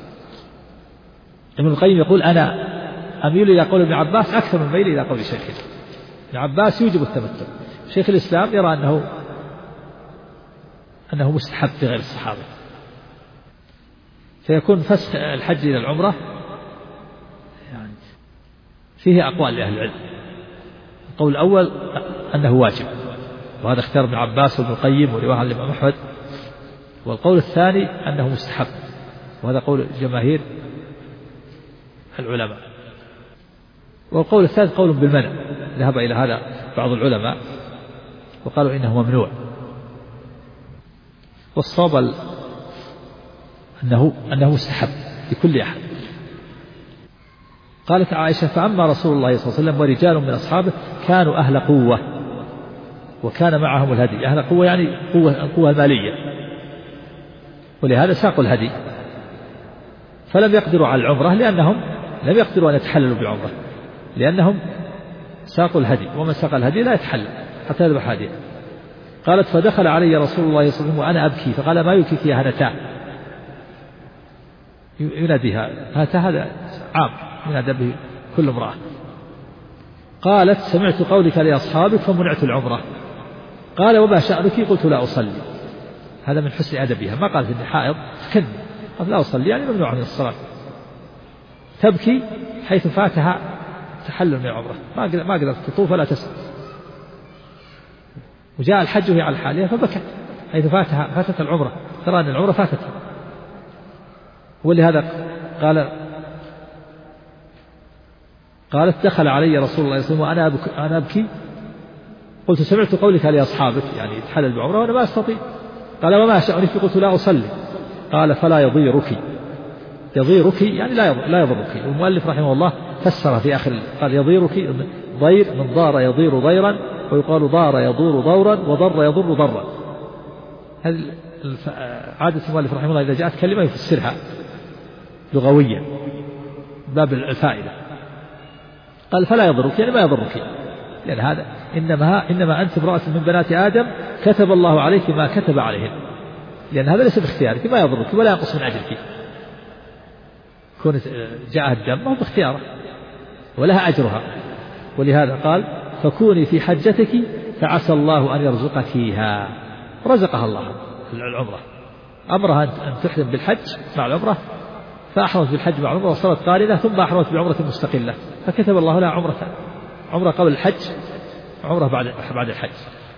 B: ابن القيم يقول أنا أميل إلى قول ابن عباس أكثر من ميل إلى قول شيخنا. ابن عباس يوجب التمتع، شيخ الإسلام يرى أنه مستحب في غير الصحابة. فيكون فسخ الحج إلى العمرة يعني فيه أقوال لأهل العلم. القول الأول أنه واجب، وهذا اختيار ابن عباس وابن القيم ورواية عن الإمام أحمد. والقول الثاني أنه مستحب، وهذا قول جماهير العلماء. والقول الثالث قول بالمنع، ذهب إلى هذا بعض العلماء وقالوا إنه ممنوع. والصواب أنه مستحب لكل أحد. قالت عائشة فأما رسول الله صلى الله عليه وسلم ورجال من أصحابه كانوا أهل قوة وكان معهم الهدي. أهل قوة يعني قوة مالية، ولهذا ساقوا الهدي، فلم يقدروا على العمرة لأنهم لم يقدروا أن يتحللوا بعمرة، لأنهم ساقوا الهدي، ومن ساق الهدي لا يتحلل حتى يذبح هديه. قالت فدخل علي رسول الله صلى الله عليه وسلم وأنا أبكي، فقال ما يبكيك يا هنتاه، يناديها هنتاه، هذا عام ينادى به كل امرأة. قالت سمعت قولك لأصحابك فمنعت العمرة. قال وما شأنك؟ قلت لا أصلي. هذا من حسن أدبها، ما قالت إني حائض كن، قالت لا أصلي يعني ممنوع من الصلاة. تبكي حيث فاتها تحلل من العمرة، ما قدرت تطوف ولا تسعى، وجاء الحج وهي على حالها فبكت حيث فاتت العمرة، ترى أن العمرة فاتتها. ولهذا قالت دخل علي رسول الله صلى الله عليه وسلم وأنا أبكي، قلت سمعت قولك لأصحابك يعني يتحلل بعمرة وأنا ما أستطيع. قال وما شأنك؟ قلت لا أصلي. قال فلا يضيرك. يضيرك يعني لا يضرك. والمؤلف رحمه الله فسر في آخر قال يضيرك، ضير من ضار يضير ضيرا، ويقال ضار يضور ضورا، وضر يضر ضرا. هذه عادة المؤلف رحمه الله إذا جاءت كلمة يفسرها لغويا باب الفائدة. قال فلا يضرك يعني ما يضرك، لأن هذا إنما أنت امرأة من بنات آدم كتب الله عليك ما كتب عليهن، لأن هذا ليس باختيارك، ما يضرك ولا ينقص من أجلك. كون جاء الدم ما هو باختياره ولها أجرها. ولهذا قال فكوني في حجتك فعسى الله أن يرزقكيها. رزقها الله العمرة، أمرها أن تحرم بالحج مع العمرة، فأحرمت بالحج مع العمرة وصارت قارنة، ثم أحرمت بعمرة مستقلة، فكتب الله لها عمرة قبل الحج، عمرة بعد الحج.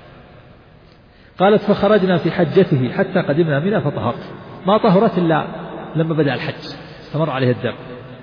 B: قالت فخرجنا في حجته حتى قدمنا منى فطهرت. ما طهرت إلا لما بدأ الحج استمر عليه الدم.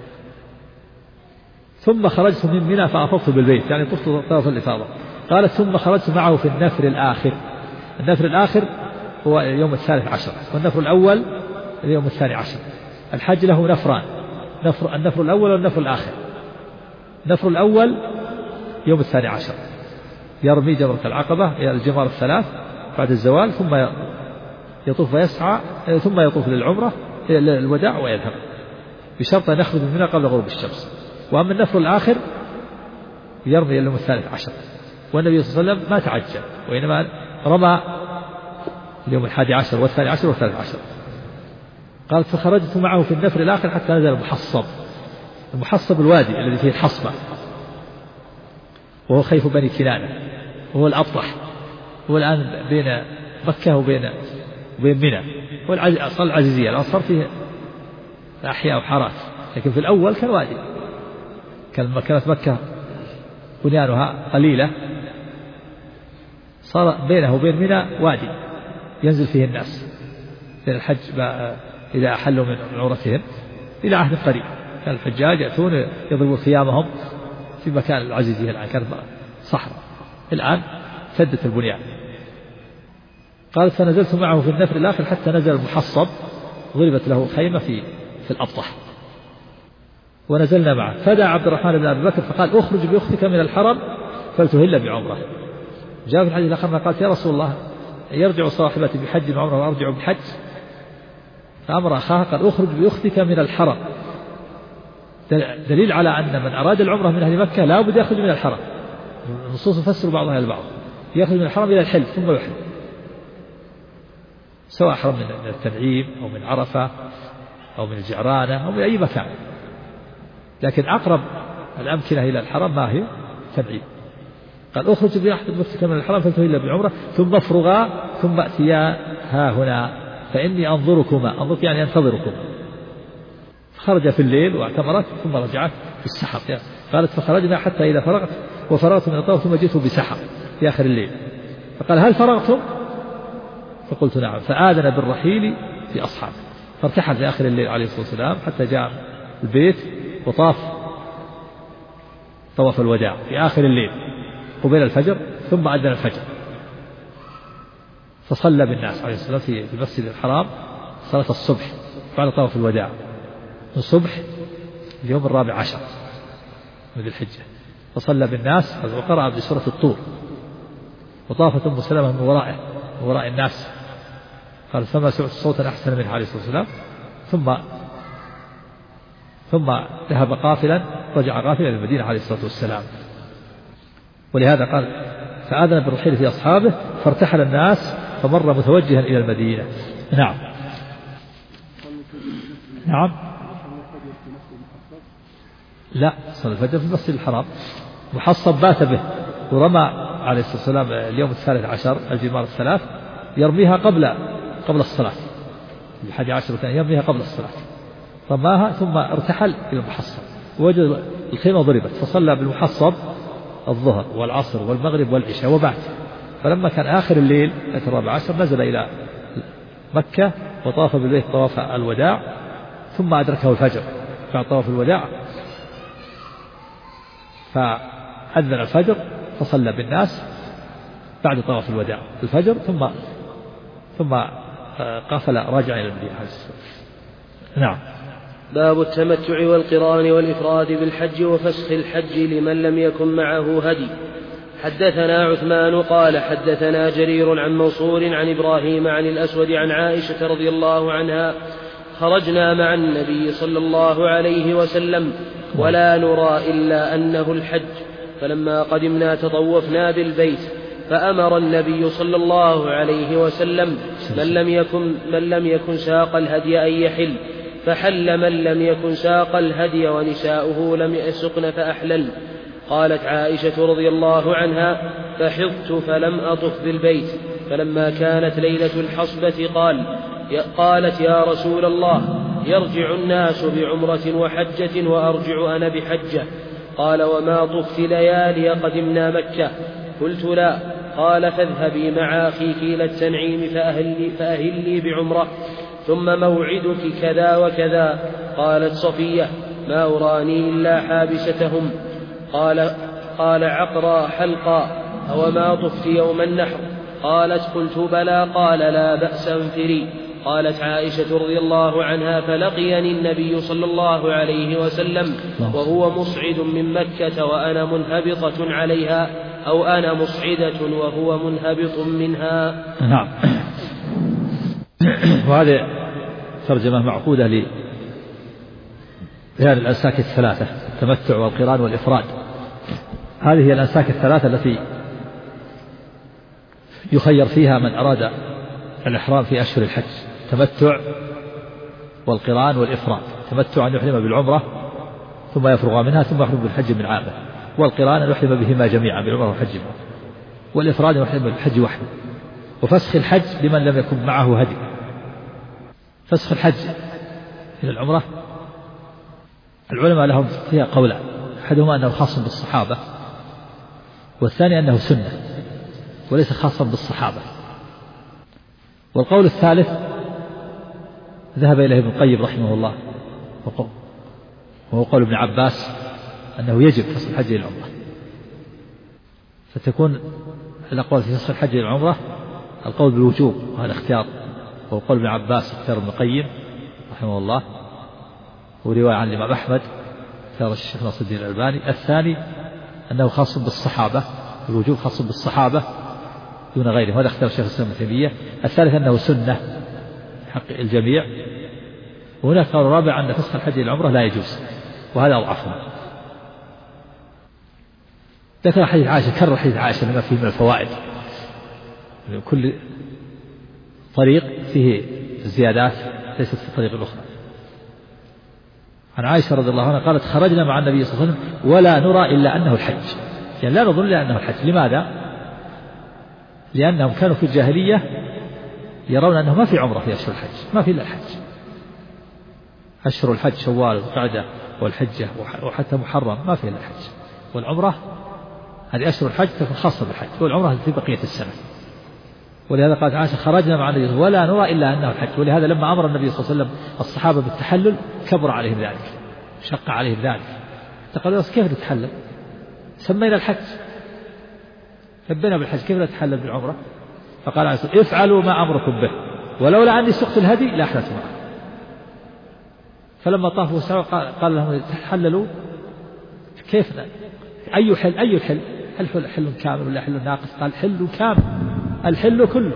B: ثم خرجت من منى فأفضت بالبيت يعني طفت طرف الإفاضة. قالت ثم خرجت معه في النفر الآخر. النفر الآخر هو يوم 13، والنفر الأول اليوم 12. الحج له نفران، النفر الأول والنفر الآخر. النفر الأول يوم 12 يرمي جمرة العقبة إلى الجمار الثلاث بعد الزوال، ثم يطوف ويسعى، ثم يطوف للعمرة إلى الوداع ويذهب. بشرط أن يخرج منها قبل غروب الشمس. وأما النفر الآخر يرمي اليوم 13، والنبي صلى الله عليه وسلم ما تعجل، وإنما رمى اليوم 11 و12 و13. قالت فخرجت معه في النفر الآخر حتى نزل المحصب. المحصب الوادي الذي فيه الحصبة، وهو خيف بني كنانة، وهو الأبطح، هو الآن بين مكة وبين منى، صار العزيزية، الآن صار فيه أحياء وحارات، لكن في الأول كان وادي. كانت مكة بنيانها قليلة، صار بينه وبين منى وادي ينزل فيه الناس في الحج إذا أحلوا من عمرتهم إلى عهد قريب. كان الحجاج يأتون يضربوا خيامهم في مكان العزيزية، الآن كانت صحراء، الآن سدت البنيان. قالت فنزلت معه في النفر الآخر حتى نزل المحصب، ضربت له خيمة في الأبطح، ونزلنا معه. فدعا عبد الرحمن بن أبي بكر فقال اخرج بأختك من الحرم فلتهل بعمرة. جاء في الحديث الآخر قالت يا رسول الله يرجع صاحبتي بحج وعمرة وأرجع بحج؟ فأمر أخاها قال اخرج بأختك من الحرم، دليل على أن من أراد العمرة من أهل مكة لا بد يخرج من الحرم. النصوص تفسر بعضها إلى البعض، يخرج من الحرم إلى الحل ثم يحرم، سواء حرم من التنعيم أو من عرفة أو من الجعرانة أو من أي مكان، لكن أقرب الأمكنة إلى الحرم ما هي؟ تنعيم. قال اخرج بأختك من الحرم فلتهل بعمرة ثم افرغا ثم أتيا ها هنا فإني أنظركما، أنظرك يعني أنتظركما. خرج في الليل واعتمرت ثم رجعت في السحر. قالت فخرجنا حتى إذا فرغت من الطواف ثم جئت بسحر في آخر الليل، فقال هل فرغتم؟ فقلت نعم، فآذن بالرحيل في أصحابه، فارتحل في آخر الليل عليه الصلاة والسلام حتى جاء البيت وطاف طواف الوداع في آخر الليل قبيل الفجر، ثم أذن الفجر فصلى بالناس عليه الصلاة والسلام في المسجد الحرام صلاة الصبح بعد طواف الوداع الصبح اليوم 14 من ذي الحجة، فصلى بالناس وقرأ بسورة الطور، وطافت أم سلمة من وراء الناس، قال فما سمعت صوتا أحسن منه عليه الصلاة والسلام، ثم ذهب قافلا، رجع قافلا إلى المدينة عليه الصلاة والسلام. ولهذا قال فآذن بالرحيل في أصحابه فارتحل الناس فمر متوجها إلى المدينة. نعم لا، صلى الفجر في المسجد الحرام، محصب بات به، ورمى عليه الصلاة والسلام اليوم 13 الجمار 3 يرميها قبل الصلاة، 11 يرميها قبل الصلاة، رماها ثم ارتحل إلى المحصب، ووجد الخيمة ضربت، فصلى بالمحصب الظهر والعصر والمغرب والعشاء وبعد. فلما كان آخر الليل 14 نزل إلى مكة وطاف بالبيت طواف الوداع، ثم أدركه الفجر بعد طواف الوداع، فأذن الفجر فصلى بالناس بعد طواف الوداع الفجر، ثم قافل راجع إلى المدينة. نعم.
A: باب التمتع والقران والإفراد بالحج وفسخ الحج لمن لم يكن معه هدي. حدثنا عثمان قال حدثنا جرير عن منصور عن إبراهيم عن الأسود عن عائشة رضي الله عنها خرجنا مع النبي صلى الله عليه وسلم ولا نرى إلا أنه الحج، فلما قدمنا تطوفنا بالبيت، فأمر النبي صلى الله عليه وسلم من لم يكن ساق الهدي أن يحل، فحل من لم يكن ساق الهدي ونساؤه لم يسقن فأحلل. قالت عائشة رضي الله عنها فحضت فلم أطف بالبيت، فلما كانت ليلة الحصبة قالت يا رسول الله يرجع الناس بعمرة وحجة وأرجع أنا بحجة. قال وما طفت ليالي قدمنا مكة؟ قلت لا. قال فاذهبي مع أخيك إلى التنعيم فأهلي بعمرة، ثم موعدك كذا وكذا. قالت صفية ما أراني إلا حابستهم. قال عقرا حلقا أوما طفت يوم النحر؟ قالت قلت بلى. قال لا بأس انفري. قالت عائشة رضي الله عنها فلقيني النبي صلى الله عليه وسلم وهو مصعد من مكة وأنا منهبطة عليها، أو أنا مصعدة وهو منهبط منها.
B: نعم. وهذه ترجمة معقودة بهذه الأنساك الثلاثة: التمتع والقران والإفراد. هذه هي الأنساك الثلاثة التي يخير فيها من أراد الإحرام في أشهر الحج: التمتع والقران والإفراد. التمتع أن يحرم بالعمرة ثم يفرغ منها ثم يحرم بالحج من عامه، والقران أن يحرم بهما جميعا بالعمرة والحج، والإفراد أن يحرم بالحج وحده. وفسخ الحج لمن لم يكن معه هدي. فسخ الحج إلى العمرة العلماء لهم فيها قولان: أحدهما أنه خاص بالصحابة، والثاني أنه سنة وليس خاصا بالصحابة. والقول الثالث ذهب إليه ابن القيم رحمه الله، وهو قول ابن عباس أنه يجب فسخ الحج إلى العمرة. فتكون الأقوال في فسخ الحج إلى العمرة القول بالوجوب، وهذا اختيار، وهو قول ابن عباس اختيار ابن القيم رحمه الله، ورواية عن الإمام أحمد اختيار الشيخ ناصر الدين الألباني. الثاني أنه خاص بالصحابة، الوجوب خاص بالصحابة دون غيرهم، هذا اختيار الشيخ الإسلام ابن تيمية. الثالث أنه سنة حق الجميع. وهناك قول رابع أن فسخ الحج إلى العمرة لا يجوز، وهذا أضعفهم. ذكر حديث عائشة، كرر حديث عائشة لما فيه من الفوائد، كل طريق فيه زيادات ليست في الطريق الأخرى. عن عائشة رضي الله عنها قالت: خرجنا مع النبي صلى الله عليه وسلم ولا نرى إلا أنه الحج، يعني لا نظن إلا أنه الحج. لماذا؟ لأنهم كانوا في الجاهلية يرون أنه ما في عمرة في أشهر الحج، ما في إلا الحج. أشهر الحج شوال والقعدة والحجة وحتى محرم ما في إلا الحج، والعمرة هذه أشهر الحج تكون خاصة بالحج، والعمرة في بقية السنة. ولهذا قالت عائشة: خرجنا مع النبي ولا نرى إلا أنه الحج. ولهذا لما أمر النبي صلى الله عليه وسلم الصحابة بالتحلل كبر عليهم ذلك، شق عليهم ذلك. فقالوا: كيف نتحلل؟ سمينا الحج، لبينا بالحج، كيف نتحلل بالعمرة؟ فقال عليه الصلاة والسلام: افعلوا ما أمركم به، ولولا أني سقت الهدي لأحلت معه. فلما طافوا سعوا قال لهم: تحللوا كيف؟ أي حل؟ أي الحل؟ هل حل كامل ولا حل ناقص؟ قال: حل كامل، الحل كله.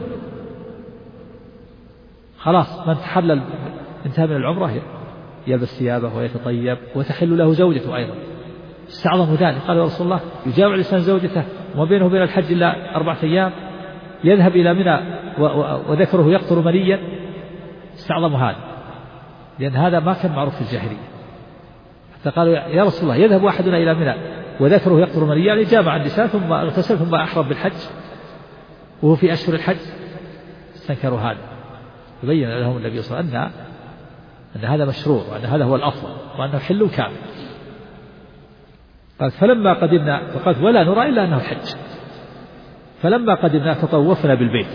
B: خلاص من تحلل انتهى من العمرة يلبس ثيابه ويتطيب وتحل له زوجته أيضا. استعظموا ذلك، قال: يا رسول الله يجامع الإنسان زوجته وما بينه وبين الحج إلا 4 أيام، يذهب إلى منى وذكره يقطر منيا. استعظموا هذا، لأن هذا ما كان معروف في الجاهلية. حتى قالوا: يا رسول الله يذهب أحدنا إلى منى وذكره يقطر منيا، يعني جامع النساء ثم اغتسل ثم أحرم بالحج وهو في أشهر الحج. استنكروا هذا، فبين لهم النبي صلى الله عليه وسلم أن هذا مشروع، وأن هذا هو الأفضل، وأنه حل كامل. قال: فلما قدمنا، فقالت: ولا نرى إلا أنه الحج. فلما قدمنا تطوفنا بالبيت،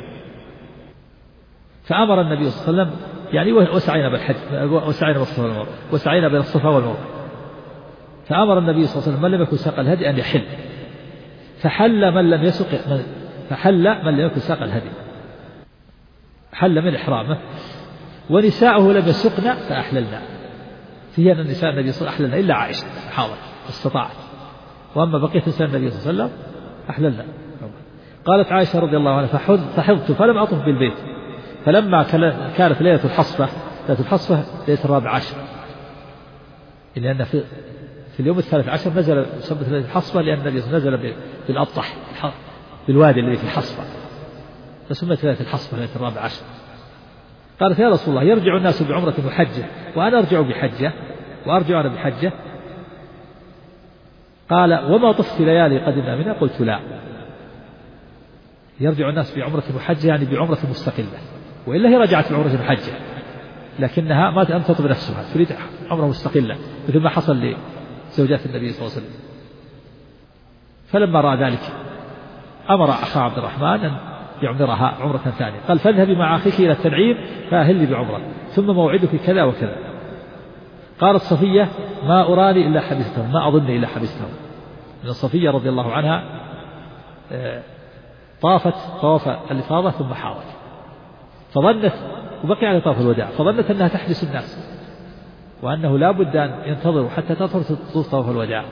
B: فأمر النبي صلى الله عليه وسلم، يعني وسعينا بالحج، وسعينا بين الصفا والمروة. فأمر النبي صلى الله عليه وسلم من لم يكن ساق الهدي أن يحل، فحل من لم يكن ساق الهدي، حل من إحرامه، ونساءه لم يسقن فأحللنا. فهي أن النساء النبي صلى الله عليه وسلم أحللنا إلا عائشة حاضر استطاعت، وأما بقية نساء النبي صلى الله عليه وسلم أحللنا. قالت عائشة رضي الله عنها: فحضت فلم أطف بالبيت، فلما كانت ليلة الحصفة ليلة 14، لأن في اليوم 13 نزل سبت ليلة الحصفة، لأن النبي نزل بالأبطح بالوادي الذي في الحصفة، فسمت ليلة الحصفة ليلة 14. قالت: يا رسول الله يرجع الناس بعمرة وحجة وأنا أرجع بحجة وأرجع أنا بحجة. قال: وما طفت ليالي قدمنا منها؟ قلت: لا. يرجع الناس بعمرة وحجة يعني بعمرة مستقلة، وإلا هي رجعت بعمرة وحجة، لكنها ما تطب نفسها، تريد عمرة مستقلة مثل ما حصل لزوجات النبي صلى الله عليه وسلم. فلما رأى ذلك أمر أخا عبد الرحمن أن يعمرها عمرة ثانية. قال: فاذهبي مع أخيك إلى التنعيم فأهلي بعمرة، ثم موعدك كذا وكذا. قالت صفية: ما أراني إلا حبستهم، ما أظني إلا حبستهم. من صفية رضي الله عنها طافت طواف الإفاضة ثم حاضت، فظنت، وبقي على طواف الوداع، فظنت أنها تحبس الناس، وأنه لا بد أن ينتظروا حتى تطهر تطوف طواف الوداع.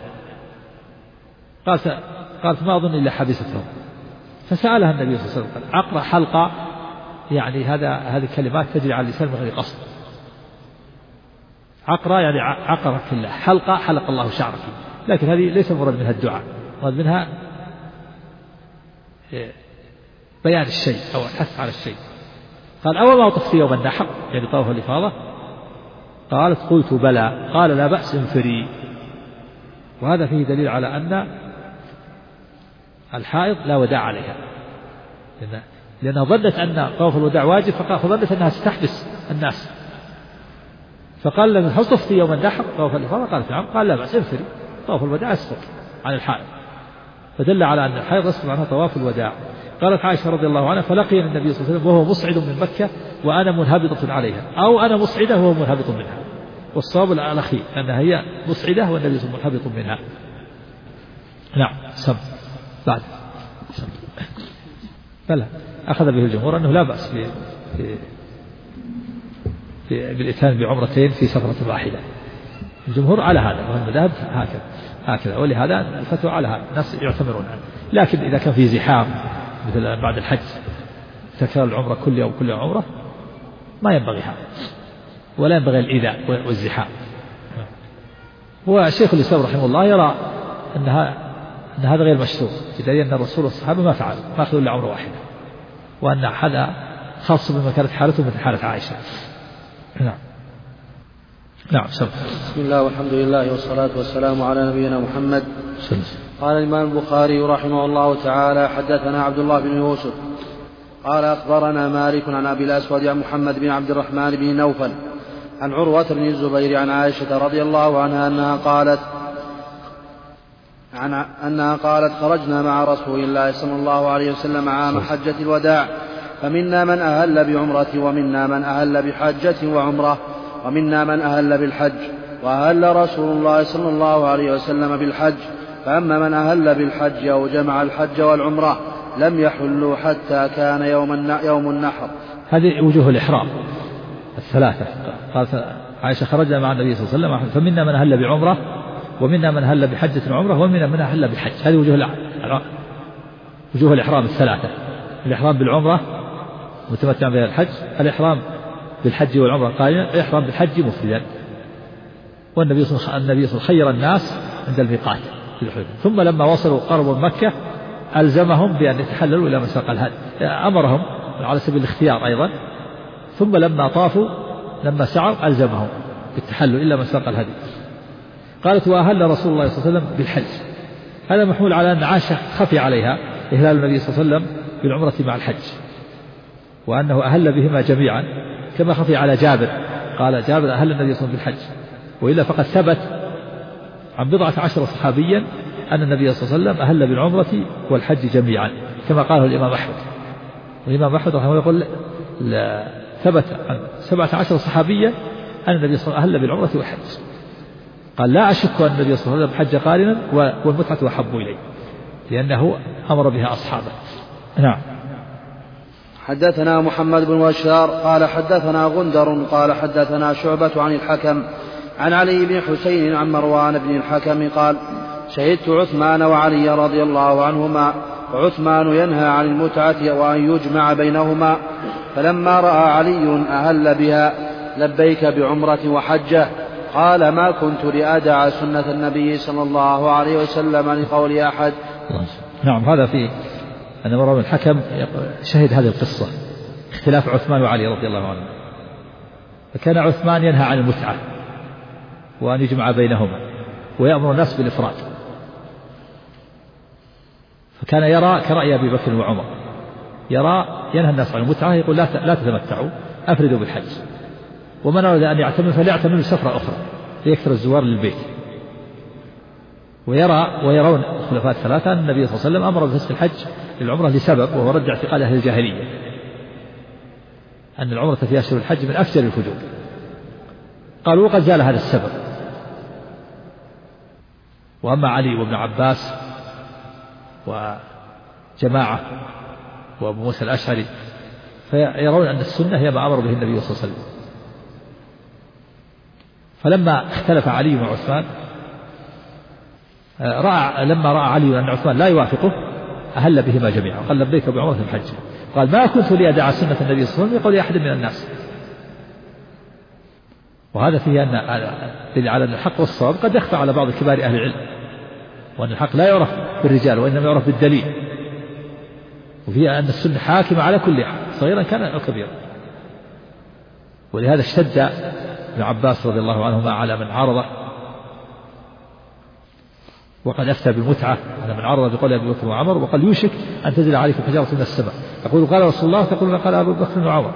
B: قالت: ما أظن إلا حبستهم. فسألها النبي صلى الله عليه وسلم: عقر حلقة، يعني هذه كلمات تجري على اللسان من غير قصد. عقرة يعني عقرك الله، حلقة حلق الله شعرك، لكن هذه ليس مراد منها الدعاء، مراد منها بيان الشيء أو الحث على الشيء. قال أو ما طفت يوم النحر يعني طواف الإفاضة؟ قالت قلت بلى. قال لا بأس انفري. وهذا فيه دليل على أن الحائض لا وداع عليها، لأنها ظنت أن طواف الوداع واجب، فظنت أنها ستحبس الناس، فقال لها هل طفت يوم النحر طواف الإفاضة؟ قالت نعم. قال لا بأس انفري، طواف الوداع يسقط عن الحائض، فدل على أن الحائض يسقط عنها طواف الوداع. قالت عائشة رضي الله عنها فلقيني النبي صلى الله عليه وسلم وهو مصعد من مكة وأنا منهبطة عليها، أو أنا مصعدة وهو منهبط منها، والصواب الأخير أنها هي مصعدة والنبي صلى الله عليه وسلم منهبط منها. نعم. سم بعد سم. بلى أخذ به الجمهور أنه لا بأس بالإتيان بعمرتين في سفرة واحدة. الجمهور على هذا، وهم ذهب هكذا، ولهذا الفتوى على هذا الناس يعتمرون عنه. لكن إذا كان في زحام مثل بعد الحج تكرار العمرة كل يوم عمرة ما ينبغي هذا، ولا ينبغي الإيذاء والزحام. وشيخ الإسلام رحمه الله يرى أن هذا غير مشروع، بدليل أن الرسول والصحابة ما فعلوا، ما أخذوا إلا عمرة واحدة، وأن هذا خاص بما كانت حالته مثل حالة عائشة. نعم.
A: بسم الله والحمد لله والصلاة والسلام على نبينا محمد. قال الإمام البخاري رحمه الله تعالى حدثنا عبد الله بن يوسف قال أخبرنا مالك عن أبي الأسود عن محمد بن عبد الرحمن بن نوفل عن عروة بن الزبير عن عائشة رضي الله عنها أنها قالت خرجنا مع رسول الله صلى الله عليه وسلم عام حجة الوداع، فمنا من أهل بعمرة ومنا من أهل بحجة وعمرة ومنا من أهل بالحج، وأهل رسول الله صلى الله عليه وسلم بالحج، فأما من أهل بالحج أو جمع الحج والعمرة لم يحلوا حتى كان يوم النحر.
B: هذه وجوه الإحرام الثلاثة. قالت عائشة خرجنا مع النبي صلى الله عليه وسلم فمنا من أهل بعمرة ومنا من أهل بحجة وعمرة ومنا من أهل بحج. هذه وجوه الإحرام الثلاثة: الإحرام بالعمرة متمتعا بها الحج، الإحرام بالحج والعمرة قارنا، الإحرام بالحج مفردا. والنبي صلى الله عليه وسلم خير الناس عند الميقات، ثم لما وصلوا قربوا مكة ألزمهم بأن يتحللوا إلى مساق الهدي، أمرهم على سبيل الاختيار أيضا، ثم لما طافوا لما سعوا ألزمهم بالتحلل إلى مساق الهدي. قالت وأهل رسول الله صلى الله عليه وسلم بالحج. هذا محمول على أن عائشة خفي عليها إهلال النبي صلى الله عليه وسلم بالعمرة مع الحج، وأنه أهل بهما جميعا، كما خفي على جابر. قال جابر أهل النبي صلى الله عليه وسلم بالحج، وإلا فقد ثبت عن 17 صحابيا أن النبي صلى الله عليه وسلم أهل بالعمرة والحج جميعا، كما قاله الإمام أحمد. والإمام أحمد رحمه الله يقول ثبت عن 17 صحابيا أن النبي صلى الله عليه وسلم أهل بالعمرة والحج. قال لا أشك أن النبي صلى الله عليه وسلم حج قارنا والمتعة أحب إليه، لأنه أمر بها أصحابه. نعم.
A: حدثنا محمد بن بشار قال حدثنا غندر قال حدثنا شعبة عن الحكم عن علي بن حسين عن مروان بن الحكم قال شهدت عثمان وعلي رضي الله عنهما، وعثمان ينهى عن المتعة وأن يجمع بينهما، فلما رأى علي أهل بها لبيك بعمرة وحجة قال ما كنت لأدع سنة النبي صلى الله عليه وسلم لقول أحد.
B: نعم. هذا في أن مروان بن الحكم شهد هذه القصة، اختلاف عثمان وعلي رضي الله عنهم. فكان عثمان ينهى عن المتعة وأن يجمع بينهما ويأمر الناس بالإفراد، فكان يرى كرأي أبي بكر وعمر، ينهى الناس عن المتعة، يقول لا تتمتعوا، أفردوا بالحج، ومن أراد أن يعتمر فليعتمر سفرة أخرى ليكثر الزوار للبيت. ويرون الخلفاء الثلاثة أن النبي صلى الله عليه وسلم أمر بفسخ الحج للعمرة لسبب، وهو رد اعتقاد أهل الجاهلية أن العمرة في أشهر الحج من أفجر الفجور. قالوا وقد زال هذا السبب. وأما علي وابن عباس وجماعة وأبو موسى الأشعري فيرون أن السنة هي ما أمر به النبي صلى الله عليه وسلم. فلما اختلف علي مع عثمان لما رأى علي أن عثمان لا يوافقه أهل بهما جميعا، قال لبيك بعمرة الحج. قال ما كنت لأدع سنة النبي صلى الله عليه وسلم يقول أحد من الناس. وهذا فيه أن على الحق والصواب قد يخفى على بعض كبار أهل العلم، وأن الحق لا يعرف بالرجال وإنما يعرف بالدليل، وفيه أن السنة حاكمة على كل أحد صغيرا كان أو كبيرا. ولهذا اشتد ابن عباس رضي الله عنهما على من عارضه، وقد أفتى بالمتعة أن من عارض بقول أبي بكر وعمر، وقال يوشك أن تنزل عليكم حجارة من السماء، يقول قال رسول الله تقولون قال أبو بكر وعمر.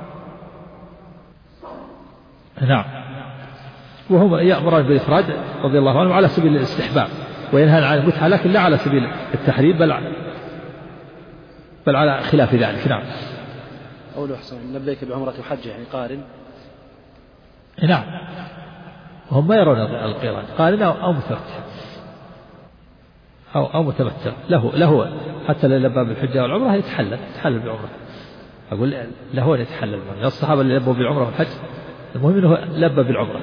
B: نعم. وهم يأمرون بالإفراد رضي الله عنهم على سبيل الاستحباب، وينهى عن المتعة لكن لا على سبيل التحريم بل على خلاف ذلك. نعم.
A: أولو حسن لبيك بعمرة وحج يعني قارن.
B: نعم. وهم ما يرون القران قارن أو متمتع أو متمتع له حتى لو لبى بالحجة والعمرة يتحلل بعمرة. أقول له أن يتحلل. الصحابة اللي لبوا بالعمرة والحج المهم أنه لبى بالعمرة،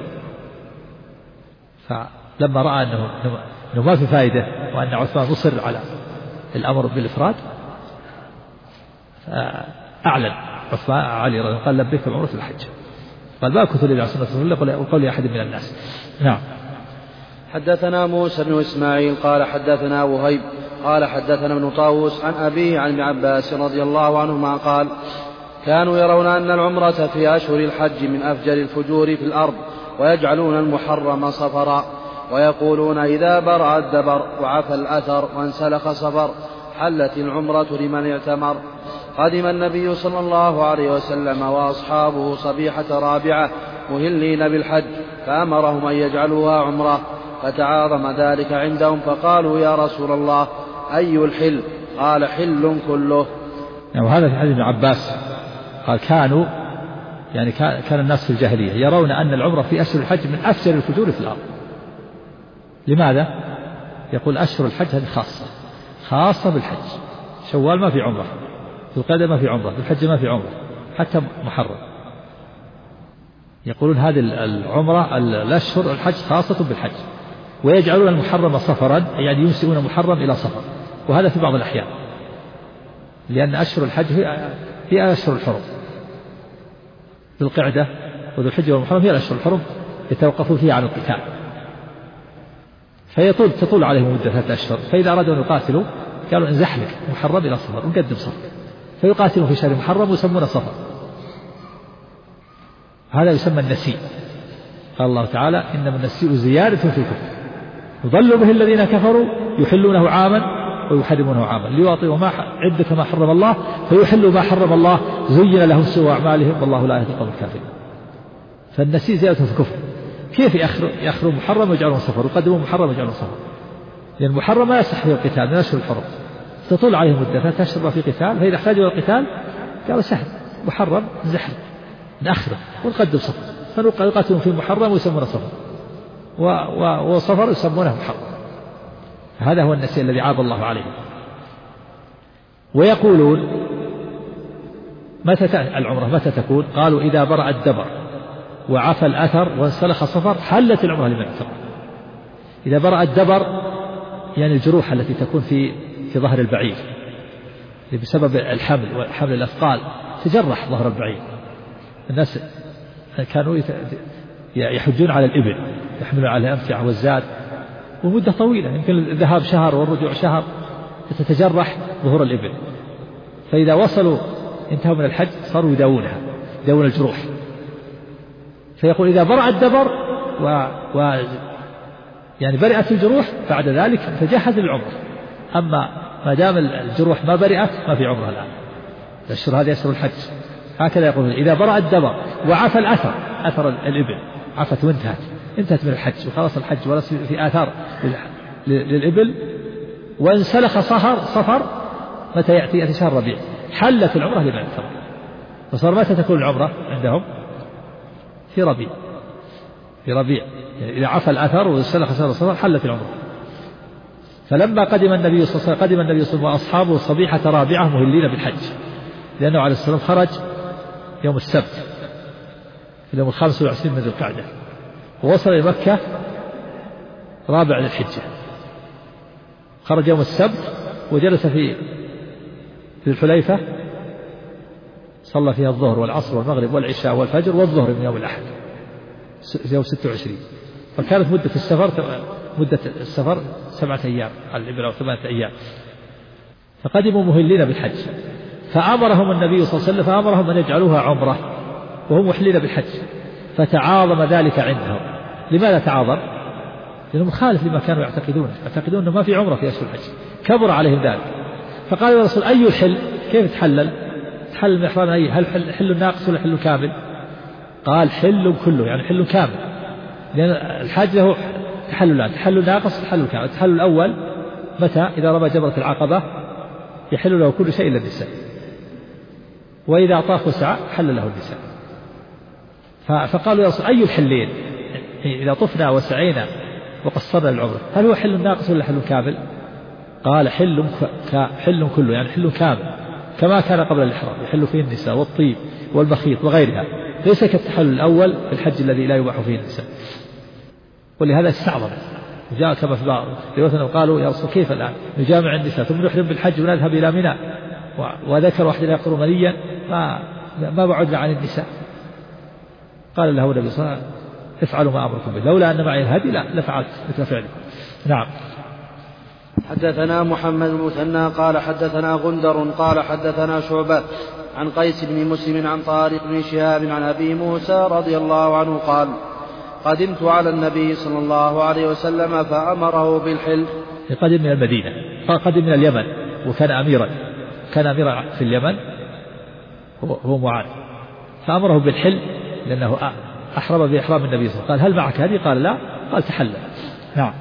B: فلما رأى أنه ما في فائدة وأن عثمان مصر على الأمر بالإفراد أعلن عثمان علي رضي الله عنه قال لبيك بعمرة الحج، قال ما كنت لي سنة رسول الله وقول أحد من الناس. نعم.
A: حدثنا موسى بن إسماعيل قال حدثنا وهيب قال حدثنا ابن طاووس عن أبيه عن ابن عباس رضي الله عنهما قال كانوا يرون أن العمرة في أشهر الحج من أفجر الفجور في الأرض، ويجعلون المحرم صفرا، ويقولون إذا برأ الدبر وعفى الأثر وانسلخ صفر حلت العمرة لمن اعتمر. قدم النبي صلى الله عليه وسلم وأصحابه صبيحة رابعة مهلين بالحج، فأمرهم أن يجعلوها عمرة، فتعاظم ذلك عندهم فقالوا يا رسول الله أي الحل؟ قال حل كله.
B: وهذا في حديث ابن عباس قال كان الناس في الجاهلية يرون أن العمرة في أشهر الحج من أفجر الفجور في الأرض. لماذا؟ يقول أشهر الحج هذه خاصة بالحج، شوال ما في عمرة، ذو القعدة ما في عمرة، ذو الحج ما في عمرة، حتى محرم. يقولون هذه العمرة الأشهر الحج خاصة بالحج، ويجعلون المحرم صفرا يعني ينسئون المحرم إلى صفر، وهذا في بعض الأحيان لأن أشهر الحج هي أشهر الحرم، ذو القعدة وذو الحجة والمحرم هي الأشهر الحرم يتوقفون فيها عن القتال، تطول عليهم مدة 3 أشهر، فإذا أرادوا أن يقاتلوا قالوا انزحلق محرم إلى صفر ونقدم صفر، فيقاتلون في شهر محرم ويسمونه صفر. هذا يسمى النسيء. قال الله تعالى إنما النسيء زيادة في الكفر يضل به الذين كفروا يحلونه عاما ويحرمونه عاما ليواطئوا عدة ما حرم الله فيحلوا ما حرم الله زين لهم سوء أعمالهم والله لا يهدي القوم الكافرين. فالنسيء زيادة في الكفر. كيف يأخرون محرم ويجعلون صفر ويقدمون محرم ويجعلون صفر؟ لأن المحرم ما يصح فيه القتال من أشهر الحرم، تطول عليهم مدة 3 أشهر في قتال، فإذا احتاجوا إلى القتال قالوا سهل محرم نزحل نأخره ونقدم صفر، فيقاتلون في محرم ويسمونه صفر وصفر يسمونه محرم. هذا هو النسيء الذي عاب الله عليه. ويقولون متى العمرة متى تكون؟ قالوا إذا برأ الدبر وعفى الأثر وانسلخ صفر حلت العمرة لمن اعتمر. إذا برأ الدبر يعني الجروح التي تكون في ظهر البعير بسبب الحمل وحمل الأثقال تجرح ظهر البعير. الناس كانوا يحجون على الإبل يحملون على الأمتعة والزاد ومدة طويلة يمكن الذهاب شهر والرجوع شهر تتجرح ظهور الإبل، فإذا وصلوا انتهوا من الحج صاروا يداوون الجروح. فيقول إذا برأ الدبر يعني برئت الجروح بعد ذلك تجهز للعمرة، أما ما دام الجروح ما برئت ما في عمرة الآن. الأشهر هذه أشهر الحج. هكذا يقول إذا برأ الدبر وعفى الأثر أثر الإبل عفت انتهت من الحج وخلص الحج ولا في آثار للإبل وانسلخ صفر متى يأتي شهر ربيع حلت العمرة لمن اعتمر. فصار متى تكون العمرة عندهم؟ في ربيع يعني إذا عفى الأثر وانسلخ صفر حلت العمرة. فلما قدم النبي صلى الله عليه وسلم وأصحابه صبيحة رابعة مهلين بالحج، لأنه عليه الصلاة والسلام خرج يوم السبت في اليوم 25 من ذي القعدة ووصل إلى مكة رابع للحجة. خرج يوم السبت وجلس في الحليفة صلى فيها الظهر والعصر والمغرب والعشاء والفجر والظهر من يوم الأحد، يوم 26. فكانت مدة السفر 7 أيام على الإبل أو 8 أيام. فقدموا مهلين بالحج، فأمرهم النبي صلى الله عليه وسلم فأمرهم أن يجعلوها عمرة وهم محلين بالحج، فتعاظم ذلك عندهم. لماذا تعاظم؟ لأنه مخالف لما كانوا يعتقدون أنه ما في عمرة في أشهر الحج، كبر عليهم ذلك. فقالوا يا رسول أي الحل؟ كيف تحلل من إحرام أي؟ هل حل ناقص ولا حل كامل؟ قال حل كله، يعني حل كامل، لأن الحج له تحللان، تحل ناقص تحل كامل. التحلل الأول متى؟ إذا رمى جمرة العقبة يحل له كل شيء إلا النساء، وإذا طاف وسعى حل له النساء. فقالوا يا رسول أي الحلين؟ إذا طفنا وسعينا وقصرنا العمرة هل هو حل ناقص ولا حل كامل؟ قال حل كله، يعني حل كامل كما كان قبل الإحرام، يحل فيه النساء والطيب والمخيط وغيرها، ليس كالتحلل الأول في الحج الذي لا يباح فيه النساء. ولهذا استعظم، وجاء كما في بعض رواياتنا قالوا يا رسول كيف الآن نجامع النساء ثم نحرم بالحج ونذهب إلى منى وذكر واحد يقر منيا ما بعدنا عن النساء. قال له النبي صلى الله عليه وسلم افعلوا ما أمركم به، لولا أن معي الهدي لفعلت مثل فعله. نعم.
A: حدثنا محمد بن مثنى قال حدثنا غندر قال حدثنا شعبة عن قيس بن مسلم عن طارق بن شهاب عن أبي موسى رضي الله عنه قال قدمت على النبي صلى الله عليه وسلم فأمره بالحل.
B: قدم من المدينة، قدم من اليمن، وكان أميرا في اليمن هو معاذ، فأمره بالحل لأنه أحرم بإحرام النبي صلى الله عليه وسلم. قال هل معك هذه؟ قال لا. قال تحلل. نعم.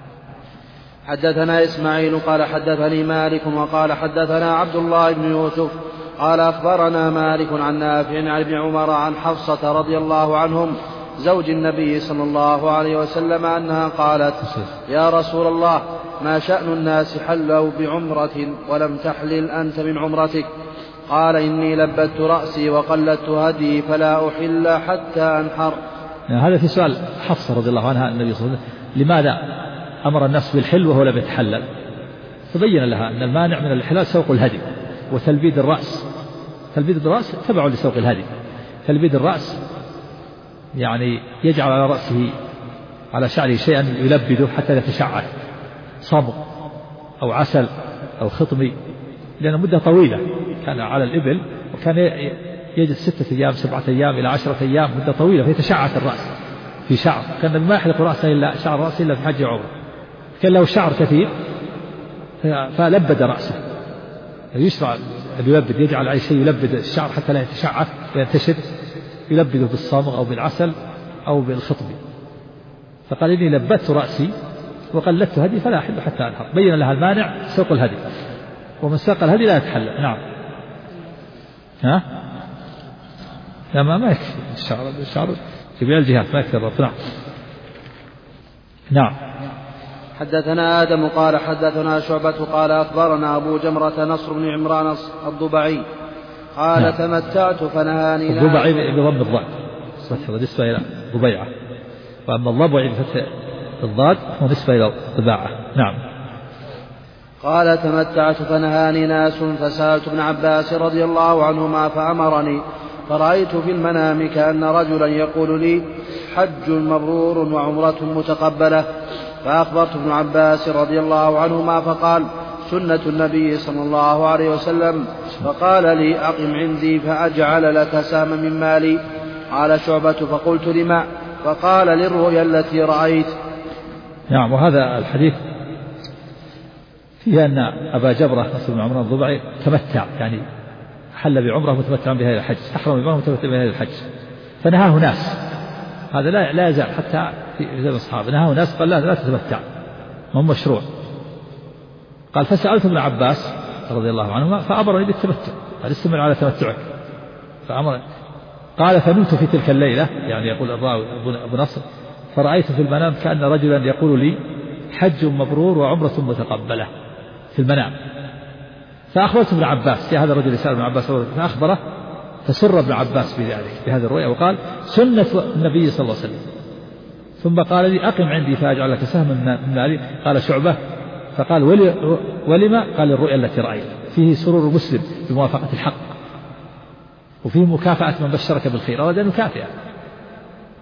A: حدثنا إسماعيل قال حدثني مالك وقال حدثنا عبد الله بن يوسف قال أخبرنا مالك عن نافع عن ابن عمر عن حفصة رضي الله عنهم زوج النبي صلى الله عليه وسلم أنها قالت يا رسول الله ما شأن الناس حلوا بعمرة ولم تحلل أنت من عمرتك؟ قال إني لبت رأسي وقلدت هدي فلا أحل حتى أنحر.
B: هذا في سؤال حفصة رضي الله عنها النبي صلى الله عليه وسلم لماذا أمر الناس بالحل وهو لم يتحلل؟ تبين لها أن المانع من الإحلال سوق الهدي وتلبيد الرأس. تلبيد الرأس تبع لسوق الهدي. تلبيد الرأس يعني يجعل على رأسه على شعره شيئا يلبده حتى يتشعر، صبغ أو عسل أو خطمي، لأن مدة طويلة كان على الإبل، وكان يجلس 6 أيام 7 أيام إلى 10 أيام، مدة طويلة فيتشعث الرأس في شعر. كان ما يحلق رأسه إلا شعر رأسه إلا في حج عمره، كان له شعر كثير فلبد رأسه. يشرع أن يلبد، يجعل أي شيء يلبد الشعر حتى لا يتشعث وينتشر، يلبده بالصامغ أو بالعسل أو بالخطب. فقال إني لبدت رأسي وقلدت هدي فلا أحل حتى أنحر. بين لها المانع سوق الهدي، ومن ساق الهدي لا يتحلل. نعم. ها؟ لا ما يكفي الشعر جميع الجهات ما يكفي الرأس. نعم. نعم.
A: حدثنا آدم قال حدثنا شعبة قال أخبرنا أبو جمرة نصر بن عمران الضبعي قال نعم. تمتعت فنهاني
B: الضبعي بضم الضاد بالنسبة إلى ضبيعة، وأما الضبعي بفتح الضاد هو نسبة إلى ضباعة. نعم.
A: قال تمتعت فنهاني ناس فسألت ابن عباس رضي الله عنهما فأمرني، فرأيت في المنام كأن رجلا يقول لي حج مبرور وعمرة متقبلة، فأخبرت ابن عباس رضي الله عنهما فقال سنة النبي صلى الله عليه وسلم، فقال لي أقم عندي فأجعل لك سهما من مالي. قال شعبة فقلت لما؟ فقال للرؤيا التي رأيت.
B: نعم. وهذا الحديث فيه أن أبا جبرة نصر بن عمران الضبعي تمتع، يعني حل بعمره متمتعا بها إلى الحج، أحرم بعمره متمتعا بها إلى الحج، فنهاه ناس. هذا لا يزال حتى في زمن الصحابة نهاه ناس قال لا تتمتع، ما هو مشروع. قال فسألت ابن عباس رضي الله عنهما فأمرني بالتمتع، قال استمر على تمتعك فأمر. قال فنمت في تلك الليلة، يعني يقول الراوي أبو نصر، فرأيت في المنام كأن رجلا يقول لي حج مبرور وعمرة متقبلة في المنام. فأخبرت ابن عباس، يا هذا الرجل يسأل ابن عباس فأخبره، فسر ابن عباس بذلك بهذه الرؤيا وقال سنة النبي صلى الله عليه وسلم. ثم قال لي أقم عندي فأجعل لك سهما من مالي. قال شعبة فقال ولما؟ قال الرؤيا التي رأيت. فيه سرور مسلم بموافقة الحق، وفيه مكافأة من بشرك بالخير، أراد أن يكافئه.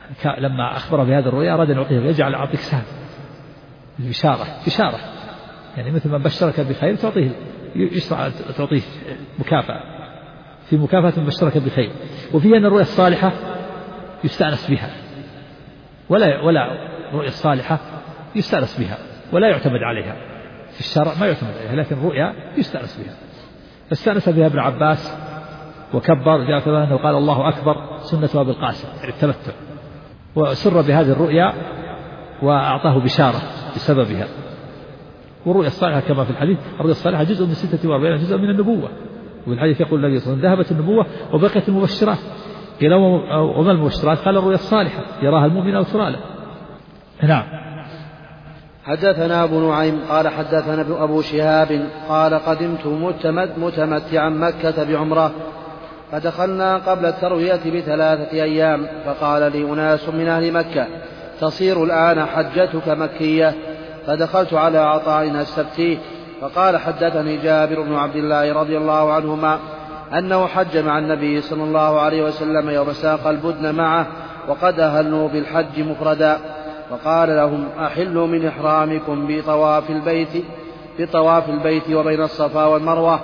B: لما أخبر بهذه الرؤيا أراد أن يعطيه يجعل أعطيك سهم بشارة يعني مثل من بشرك بخير تعطيه تعطيه مكافأة في مكافأة من بشرك بخير. وفيه أن الرؤيا الصالحة يستأنس بها ولا رؤيا الصالحة يستأنس بها ولا يعتمد عليها في الشرع، ما يعتمد عليها، لكن رؤيا يستأنس بها. فاستأنس بها ابن عباس وكبر، جاء كما أنه قال الله أكبر سنة أبي القاسم يعني التمتع، وسر بهذه الرؤيا وأعطاه بشارة بسببها. والرؤيا الصالحة كما في الحديث الرؤيا الصالحة جزء من 46 جزء من النبوة، وفي الحديث يقول النبي صلى الله عليه وسلم ذهبت النبوة وبقيت المبشرات. قيل وما المبشرات؟ قال الرؤيا الصالحة يراها المؤمن أو ترى له. نعم.
A: حدثنا أبو نعيم قال حدثنا أبو شهاب قال قدمت متمتعا مكة بعمرة، فدخلنا قبل التروية ب3 أيام، فقال لي أناس من أهل مكة تصير الآن حجتك مكية، فدخلت على عطاء أستفتيه، فقال حدثني جابر بن عبد الله رضي الله عنهما أنه حج مع النبي صلى الله عليه وسلم يوم ساق البدن معه وقد أهلوا بالحج مفردا، فقال لهم أحلوا من إحرامكم بطواف البيت وبين الصفا والمروة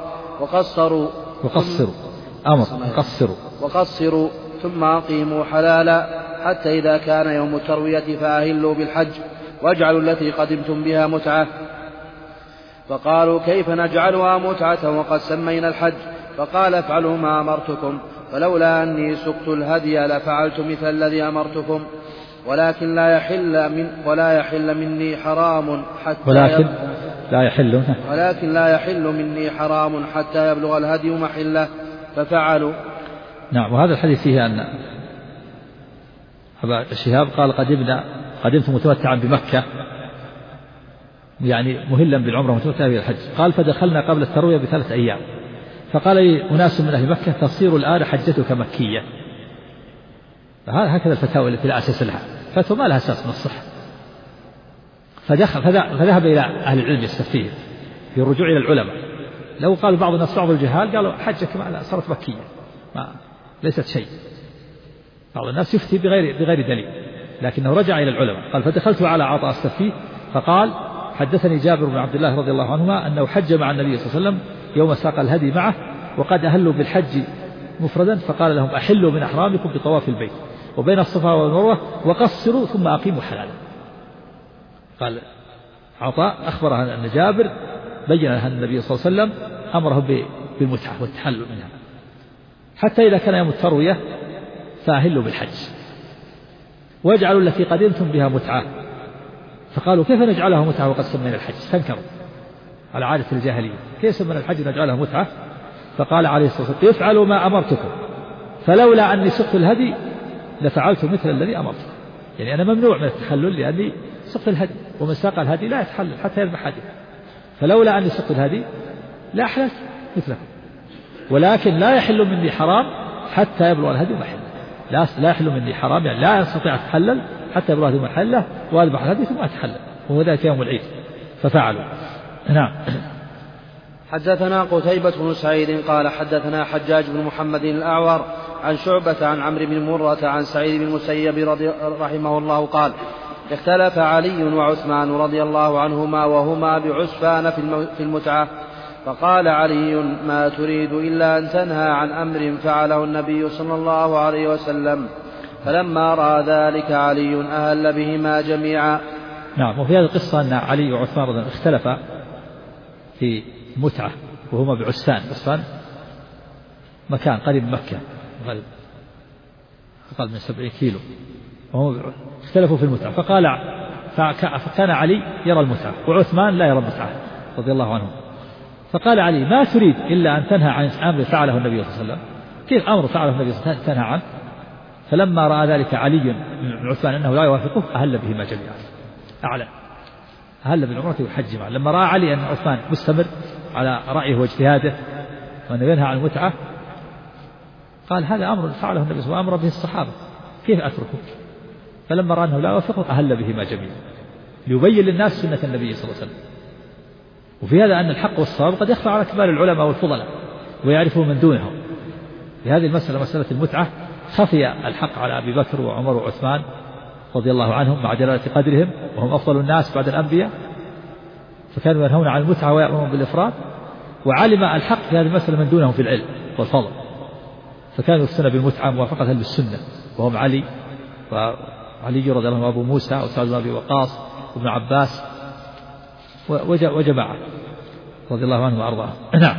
A: وقصروا ثم أقيموا حلالا حتى إذا كان يوم التروية فأهلوا بالحج واجعلوا التي قدمتم بها متعة. فقالوا كيف نجعلها متعة وقد سمينا الحج؟ فقال افعلوا ما أمرتكم، فلولا أني سقت الهدي لفعلت مثل الذي أمرتكم، ولكن لا يحل مني حرام حتى يبلغ الهدي محله، ففعلوا.
B: نعم. وهذا الحديث فيه أن أبا الشهاب قال قدمت متمتعا بمكة يعني مهلا بالعمرة متمتعا بالحج، قال فدخلنا قبل التروية ب3 أيام، فقال لي أناس من أهل مكة تصير الآن حجتك مكية. هكذا الفتاوى التي لا أساس لها، فتوى ما لها أساس من الصحة. فذهب إلى أهل العلم يستفتيه في الرجوع إلى العلماء. لو قال بعض الناس بعض الجهال قالوا حجك معنا صارت مكية ليست شيء. بعض الناس يفتي بغير دليل، لكنه رجع إلى العلماء. قال فدخلت على عطاء أستفتيه، فقال حدثني جابر بن عبد الله رضي الله عنهما أنه حج مع النبي صلى الله عليه وسلم يوم ساق الهدي معه وقد أهلوا بالحج مفردا، فقال لهم أحلوا من أحرامكم بطواف البيت وبين الصفا والمروة وقصروا ثم أقيموا حلالا. قال عطاء أخبر أن جابر بين أن النبي صلى الله عليه وسلم أمره بالمتعة والتحلل منها حتى إذا كان يوم التروية فأهلوا بالحج واجعلوا التي قدمتم بها متعة. فقالوا كيف نجعلها متعة وقد سمينا الحج؟ استنكروا على عادة الجاهلية، كيف سمينا الحج نجعلها متعة؟ فقال عليه الصلاة والسلام افعلوا ما أمرتكم، فلولا أني سقت الهدي لفعلت مثل الذي أمرتكم. يعني أنا ممنوع من التحلل لأني سقت الهدي، ومن ساق الهدي لا يتحلل حتى يذبح هديه، فلولا أني سقت الهدي لا أحللت مثلكم، ولكن لا يحل مني حرام حتى يبلغ الهدي محله. لا يحل مني حرام يعني لا أستطيع أتحلل حتى يبلغ الهدي محله وأذبح الهدي ثم أتحلل، وهو ذلك يوم العيد. ففعلوا. نعم.
A: حدثنا قتيبة بن سعيد قال حدثنا حجاج بن محمد الأعور عن شعبة عن عمرو بن مرة عن سعيد بن المسيب رحمه الله قال اختلف علي وعثمان رضي الله عنهما وهما بعسفان في المتعة، فقال علي ما تريد إلا أن تنهى عن أمر فعله النبي صلى الله عليه وسلم، فلما رأى ذلك علي أهل بهما جميعا.
B: نعم. وفي هذه القصة أن علي وعثمان رضي الله عنهما اختلفا في متعة وهما بعسفان مكان قريب مكة أقل من 70 كيلو، اختلفوا في المتعة. فكان علي يرى المتعة وعثمان لا يرى المتعة رضي الله عنهم. فقال علي ما تريد إلا أن تنهى عن أمر فعله النبي صلى الله عليه وسلم، كيف أمر فعله النبي صلى الله عليه وسلم تنهى عنه؟ فلما رأى ذلك علي بن عثمان أنه لا يوافقه أهل بهما جميعا، أعلن أهل بالعمرة والحج معا. لما رأى علي أن عثمان مستمر على رأيه واجتهاده وأنه ينهى عن المتعة قال هذا أمر فعله النبي صلى الله عليه وسلم وأمر به الصحابة، كيف أتركه؟ فلما رأى أنه لا يوافقه أهل بهما جميعا ليبين للناس سنة النبي صلى الله عليه وسلم. وفي هذا أن الحق والصواب قد يخفى على كبار العلماء والفضلاء ويعرفه من دونهم. في هذه المسألة مسألة المتعة خفي الحق على أبي بكر وعمر وعثمان رضي الله عنهم مع جلالة قدرهم وهم أفضل الناس بعد الأنبياء، فكانوا ينهون عن المتعة ويأمرون بالإفراد، وعلم الحق في هذه المسألة من دونهم في العلم والفضل، فكانوا يفتون بالمتعة موافقة للسنة، وهم علي رضي الله عنه وأبو موسى وسعد بن أبي وقاص وابن عباس وجماعة رضي الله عنه وأرضاه. نعم.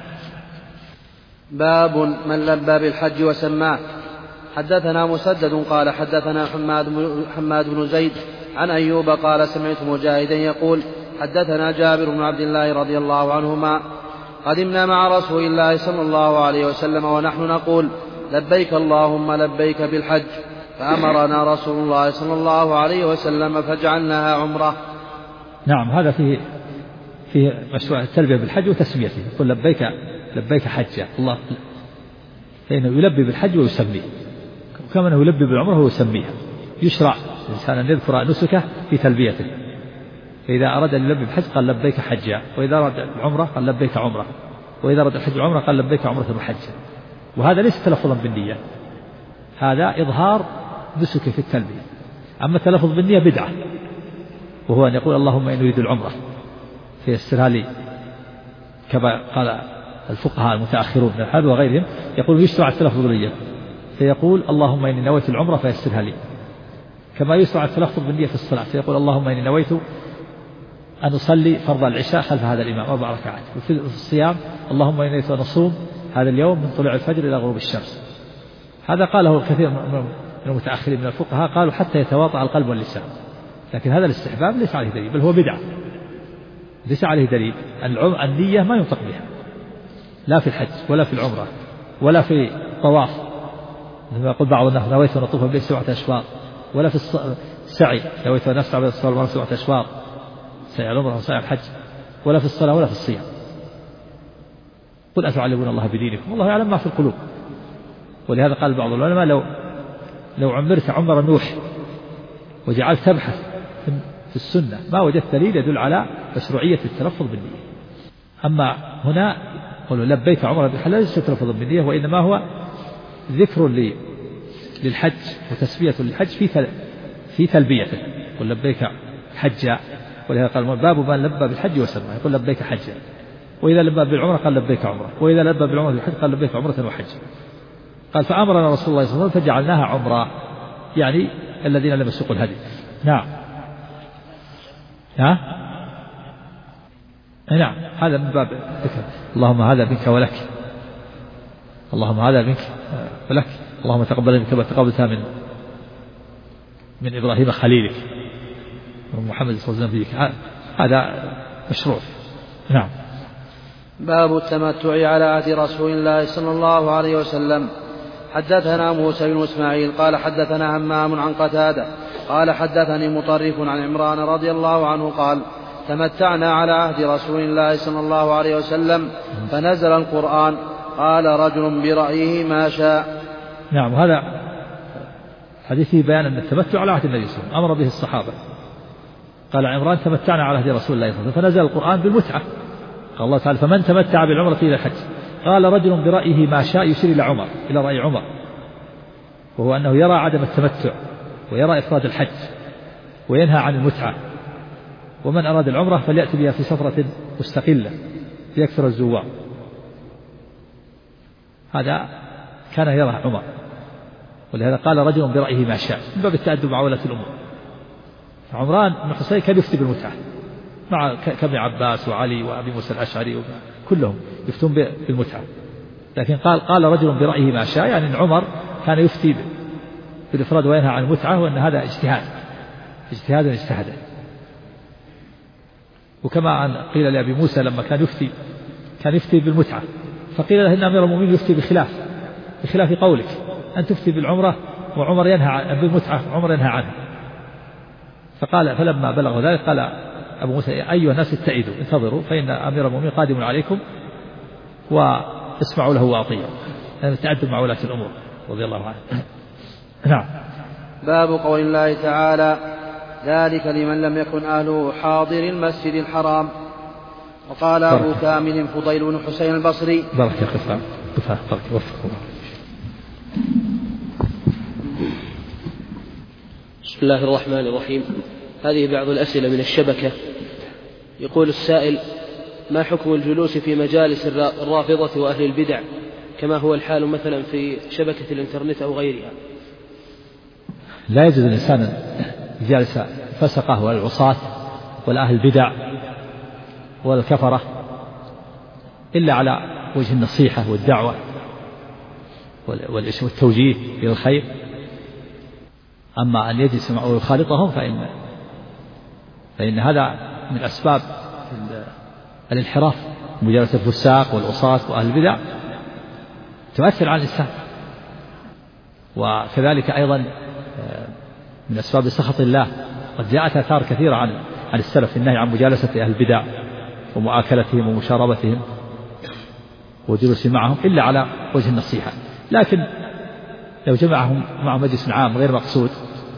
A: باب من لبى بالحج وسماه. حدثنا مسدد قال حدثنا حماد بن زيد عن أيوب قال سمعت مجاهدا يقول حدثنا جابر بن عبد الله رضي الله عنهما قدمنا مع رسول الله صلى الله عليه وسلم ونحن نقول لبيك اللهم لبيك بالحج، فأمرنا رسول الله صلى الله عليه وسلم فجعلناها عمرة.
B: نعم، هذا فيه مشروع التلبية بالحج وتسميته، يقول لبيك حجا الله، فإنه يلبي بالحج ويسميه، كما أنه يلبي بالعمرة ويسميها. يشرع الإنسان أن يذكر نسكه في تلبيته، فإذا أراد أن يلبي بالحج قال لبيك حجا، وإذا أراد العمرة قال لبيك عمرة، وإذا أراد الحج عمرة قال لبيك عمرة وحجا. وهذا ليس تلفظا بالنية، هذا إظهار نسكه في التلبية. أما التلفظ بالنية بدعة، وهو أن يقول اللهم إني أريد العمرة فيسرها لي، كما قال الفقهاء المتأخرون من الحنابلة وغيرهم، يقول يشرع التلفظ بالنية فيقول اللهم إني نويت العمرة فيسرها لي، كما يشرع التلفظ بالنية في الصلاة فيقول اللهم إني نويت أن أصلي فرض العشاء خلف هذا الإمام 4 ركعات. وفي الصيام اللهم إني نويت أن أصوم هذا اليوم من طلوع الفجر إلى غروب الشمس. هذا قاله كثير من المتأخرين من الفقهاء، قالوا حتى يتواطأ القلب واللسان، لكن هذا الاستحباب ليس عليه دليل، بل هو بدعة، ليس عليه دليل. النية ما ينطق بها، لا في الحج ولا في العمرة ولا في طواف، مثل يقول بعض الناس نويت أن أطوف بالبيت 7 أشواط، ولا في السعي نويت أن أسعى بين الصلاة والمروة 7 أشواط، سعي العمرة وسعي الحج، ولا في الصلاة ولا في الصيام. قل أتعلمون الله بدينكم والله يعلم ما في القلوب. ولهذا قال بعض العلماء لو عمرت عمر نوح وجعلت تبحث في السنة ما وجدت دليل يدل على مشروعية التلفظ بالنية. أما هنا قالوا لبيك عمر بالحج ليس تلفظ بالنية، وإنما هو ذكر للحج وتسمية للحج في تلبيته، قل لبيك حجا. ولهذا قال باب من لبى بالحج وسمى، يقول لبيك حجا، وإذا لبى بالعمرة قال لبيك عمرة، وإذا لبى بالعمرة بالحج قال لبيك عمرة وحجا. قال فأمرنا رسول الله صلى الله عليه وسلم فجعلناها عمرة، يعني الذين لم يسوقوا الهدي. نعم. نعم، هذا من باب ذكر اللهم هذا منك ولك، اللهم هذا منك ولك، اللهم تقبل منك وتقبلتها من إبراهيم خليلك ومحمد صلى الله عليه وسلم، هذا مشروع. نعم.
A: باب التمتع على عهد رسول الله صلى الله عليه وسلم. حدثنا موسى بن إسماعيل قال حدثنا همام عن قتادة قال حدثني مطرف عن عمران رضي الله عنه قال تمتعنا على عهد رسول الله صلى الله عليه وسلم فنزل القرآن قال رجل برأيه ما شاء.
B: نعم، هذا حديثه بيان أن التمتع على عهد النبي صلى الله عليه وسلم أمر به الصحابة. قال عمران تمتعنا على عهد رسول الله صلى الله عليه وسلم فنزل القرآن بالمتعة، قال الله تعالى فمن تمتع بالعمرة إلى الحج. قال رجل برأيه ما شاء، يشير إلى عمر، إلى رأي عمر، وهو أنه يرى عدم التمتع ويرى إفراد الحج وينهى عن المتعة، ومن أراد العمرة فليأتي بها في سفرة مستقلة ليكثر الزوار. هذا كان يرى عمر، ولهذا قال رجل برأيه ما شاء من باب التأدب مع ولاة الأمور. عمران بن حسين كان يفتي بالمتعة مع كابن عباس وعلي وأبي موسى الأشعري كلهم يفتون بالمتعة، لكن قال رجل برأيه ما شاء، يعني أن عمر كان يفتي بالإفراد وينهى عن المتعة، وأن هذا اجتهاد اجتهده. وكما أن قيل لأبي موسى لما كان يفتي بالمتعة، فقيل له إن أمير المؤمنين يفتي بخلاف قولك أن تفتي بالعمرة وعمر ينهى بالمتعة عمر ينهى عنها. فلما بلغ ذلك قال أبو موسى أيها الناس اتئذوا انتظروا فإن أمير المؤمنين قادم عليكم واسمعوا له وأطيعوا، يعني التأدب مع ولاة الأمور رضي الله عنه. نعم.
A: باب قول الله تعالى ذلك لمن لم يكن أهله حاضر المسجد الحرام. وقال أبو كامل فضيل بن حسين البصري
B: بارك يا قفا بارك وفق الله.
A: بسم الله الرحمن الرحيم. هذه بعض الأسئلة من الشبكة. يقول السائل: ما حكم الجلوس في مجالس الرافضة وأهل البدع كما هو الحال مثلا في شبكة الإنترنت أو غيرها؟
B: لا يجوز الإنسان جالس الفسقة والعصاة والأهل البدع والكفرة إلا على وجه النصيحة والدعوة والتوجيه إلى الخير. أما أن يجلس معه ويخالطهم فإن هذا من أسباب الانحراف. مجالسة الفساق والعصاة وأهل البدع تؤثر على الإنسان، وكذلك أيضا من أسباب سخط الله. قد جاءت آثار كثيرة عن السلف في النهي عن مجالسة أهل البدع ومؤاكلتهم ومشاربتهم والجلوس معهم إلا على وجه النصيحة. لكن لو جمعهم مع مجلس عام غير مقصود،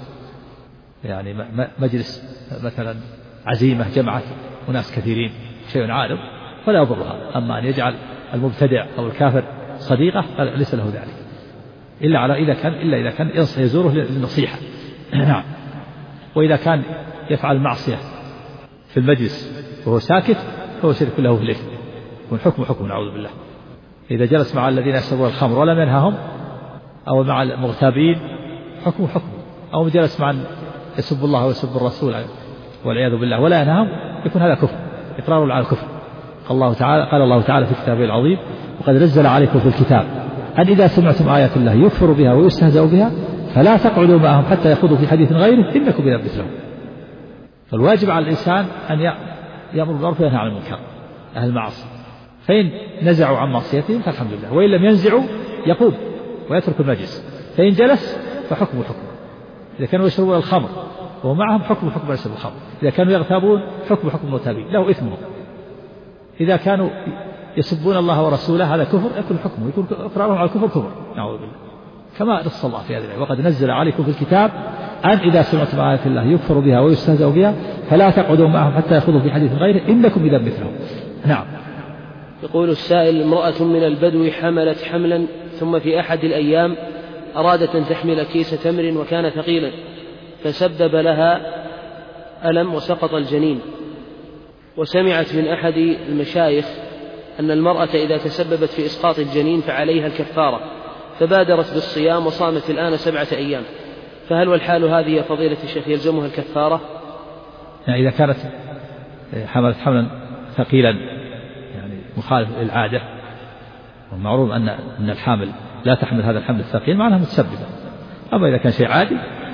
B: يعني مجلس مثلا عزيمة جمعت وناس كثيرين شيء عارض، فلا يضرها. أما أن يجعل المبتدع أو الكافر صديقه فليس له ذلك إلا إذا كان يزوره للنصيحة. نعم. وإذا كان يفعل معصية في المجلس وهو ساكت فهو شرك له في الإثم، والحكم حكم نعوذ بالله. إذا جلس مع الذين يشربون الخمر ولم ينههم، أو مع المغتابين حكم، أو جلس مع يسب الله ويسب الرسول والعياذ بالله ولا ينههم، يكون هذا كفر، إقرار على الكفر. قال الله تعالى في كتابه العظيم: وقد نزل عليكم في الكتاب أن إذا سمعتم آيات الله يكفر بها ويستهزأ بها فلا تقعدوا معهم حتى يخوضوا في حديث غيره إنكم إذا مثلهم. فالواجب على الإنسان أن يأمر بالمعروف وينهى عن المنكر أهل المعاصي، فإن نزعوا عن معصيتهم فالحمد لله، وإن لم ينزعوا يقوم ويترك المجلس. فإن جلس فحكمه حكم. إذا كانوا يشربون الخمر وهو معهم حكم يشرب الخمر. إذا كانوا يغتابون حكم المغتابين، له إثمه. إذا كانوا يسبون الله ورسوله هذا كفر، يكون حكمه، يكون إقرارهم على الكفر كفر نعوذ بالله، كما نص الله في هذه الآية: وقد نزل عليكم في الكتاب أن إذا سمعتم آيات الله يكفر بها ويستهزأ بها فلا تقعدوا معهم حتى يخوضوا في حديث غيره إنكم إذا مثلهم. نعم.
A: يقول السائل: امرأة من البدو حملت حملا، ثم في أحد الأيام أرادت أن تحمل كيس تمر وكان ثقيلا، فسبب لها ألم وسقط الجنين. وسمعت من أحد المشايخ أن المرأة إذا تسببت في إسقاط الجنين فعليها الكفارة، فبادرت بالصيام وصامت الآن 7 أيام، فهل والحال هذه يا فضيلة الشيخ يلزمها الكفارة؟
B: يعني إذا كانت حملت حملا ثقيلا يعني مخالف للعادة، والمعروف أن الحامل لا تحمل هذا الحمل الثقيل معناها متسببة. أما إذا كان شيء عادي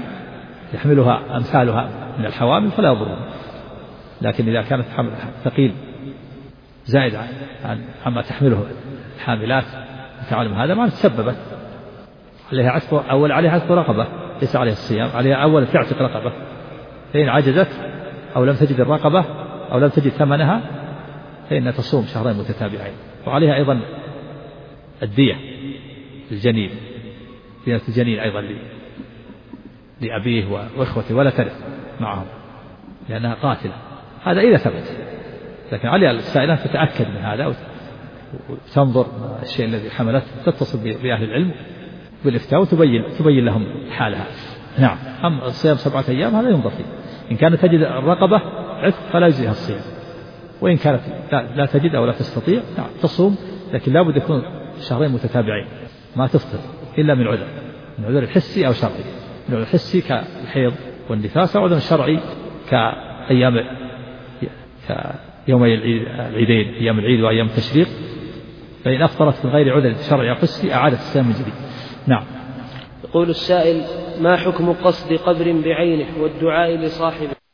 B: يحملها أمثالها من الحوامل فلا يضرها. لكن إذا كانت حمل ثقيل زائد عما تحمله الحاملات تعلم هذا ما تسببت، عليها عتق رقبة، ليس عليها الصيام، عليها أول تعتق رقبة، فإن عجزت أو لم تجد الرقبة أو لم تجد ثمنها فإنها تصوم 2 شهرين متتابعين. وعليها أيضا الدية للجنين، دية الجنين أيضا لأبيه وإخوته ولا ترث معهم لأنها قاتلة. هذا إذا ثبت، لكن عليها السائلة تتأكد من هذا وتنظر الشيء الذي حملته، تتصل بأهل العلم بالإفتاء وتبين لهم حالها. نعم. أما الصيام 7 أيام هذا ينظر فيه. إن كانت تجد الرقبة عتق فلا يجزيها الصيام، وإن كانت لا تجد أو لا تستطيع نعم تصوم، لكن لا بد يكون 2 شهرين متتابعين، ما تفطر إلا من عذر الحسي أو شرعي. من العذر الحسي كالحيض والنفاس، أو عذر الشرعي كيومي العيدين، أيام العيد وأيام التشريق، فإن أفطرت من غير عذر شرعي أو حسي أعادت الصيام من جديد. نعم.
A: يقول السائل: ما حكم قصد قبر بعينه والدعاء لصاحبه؟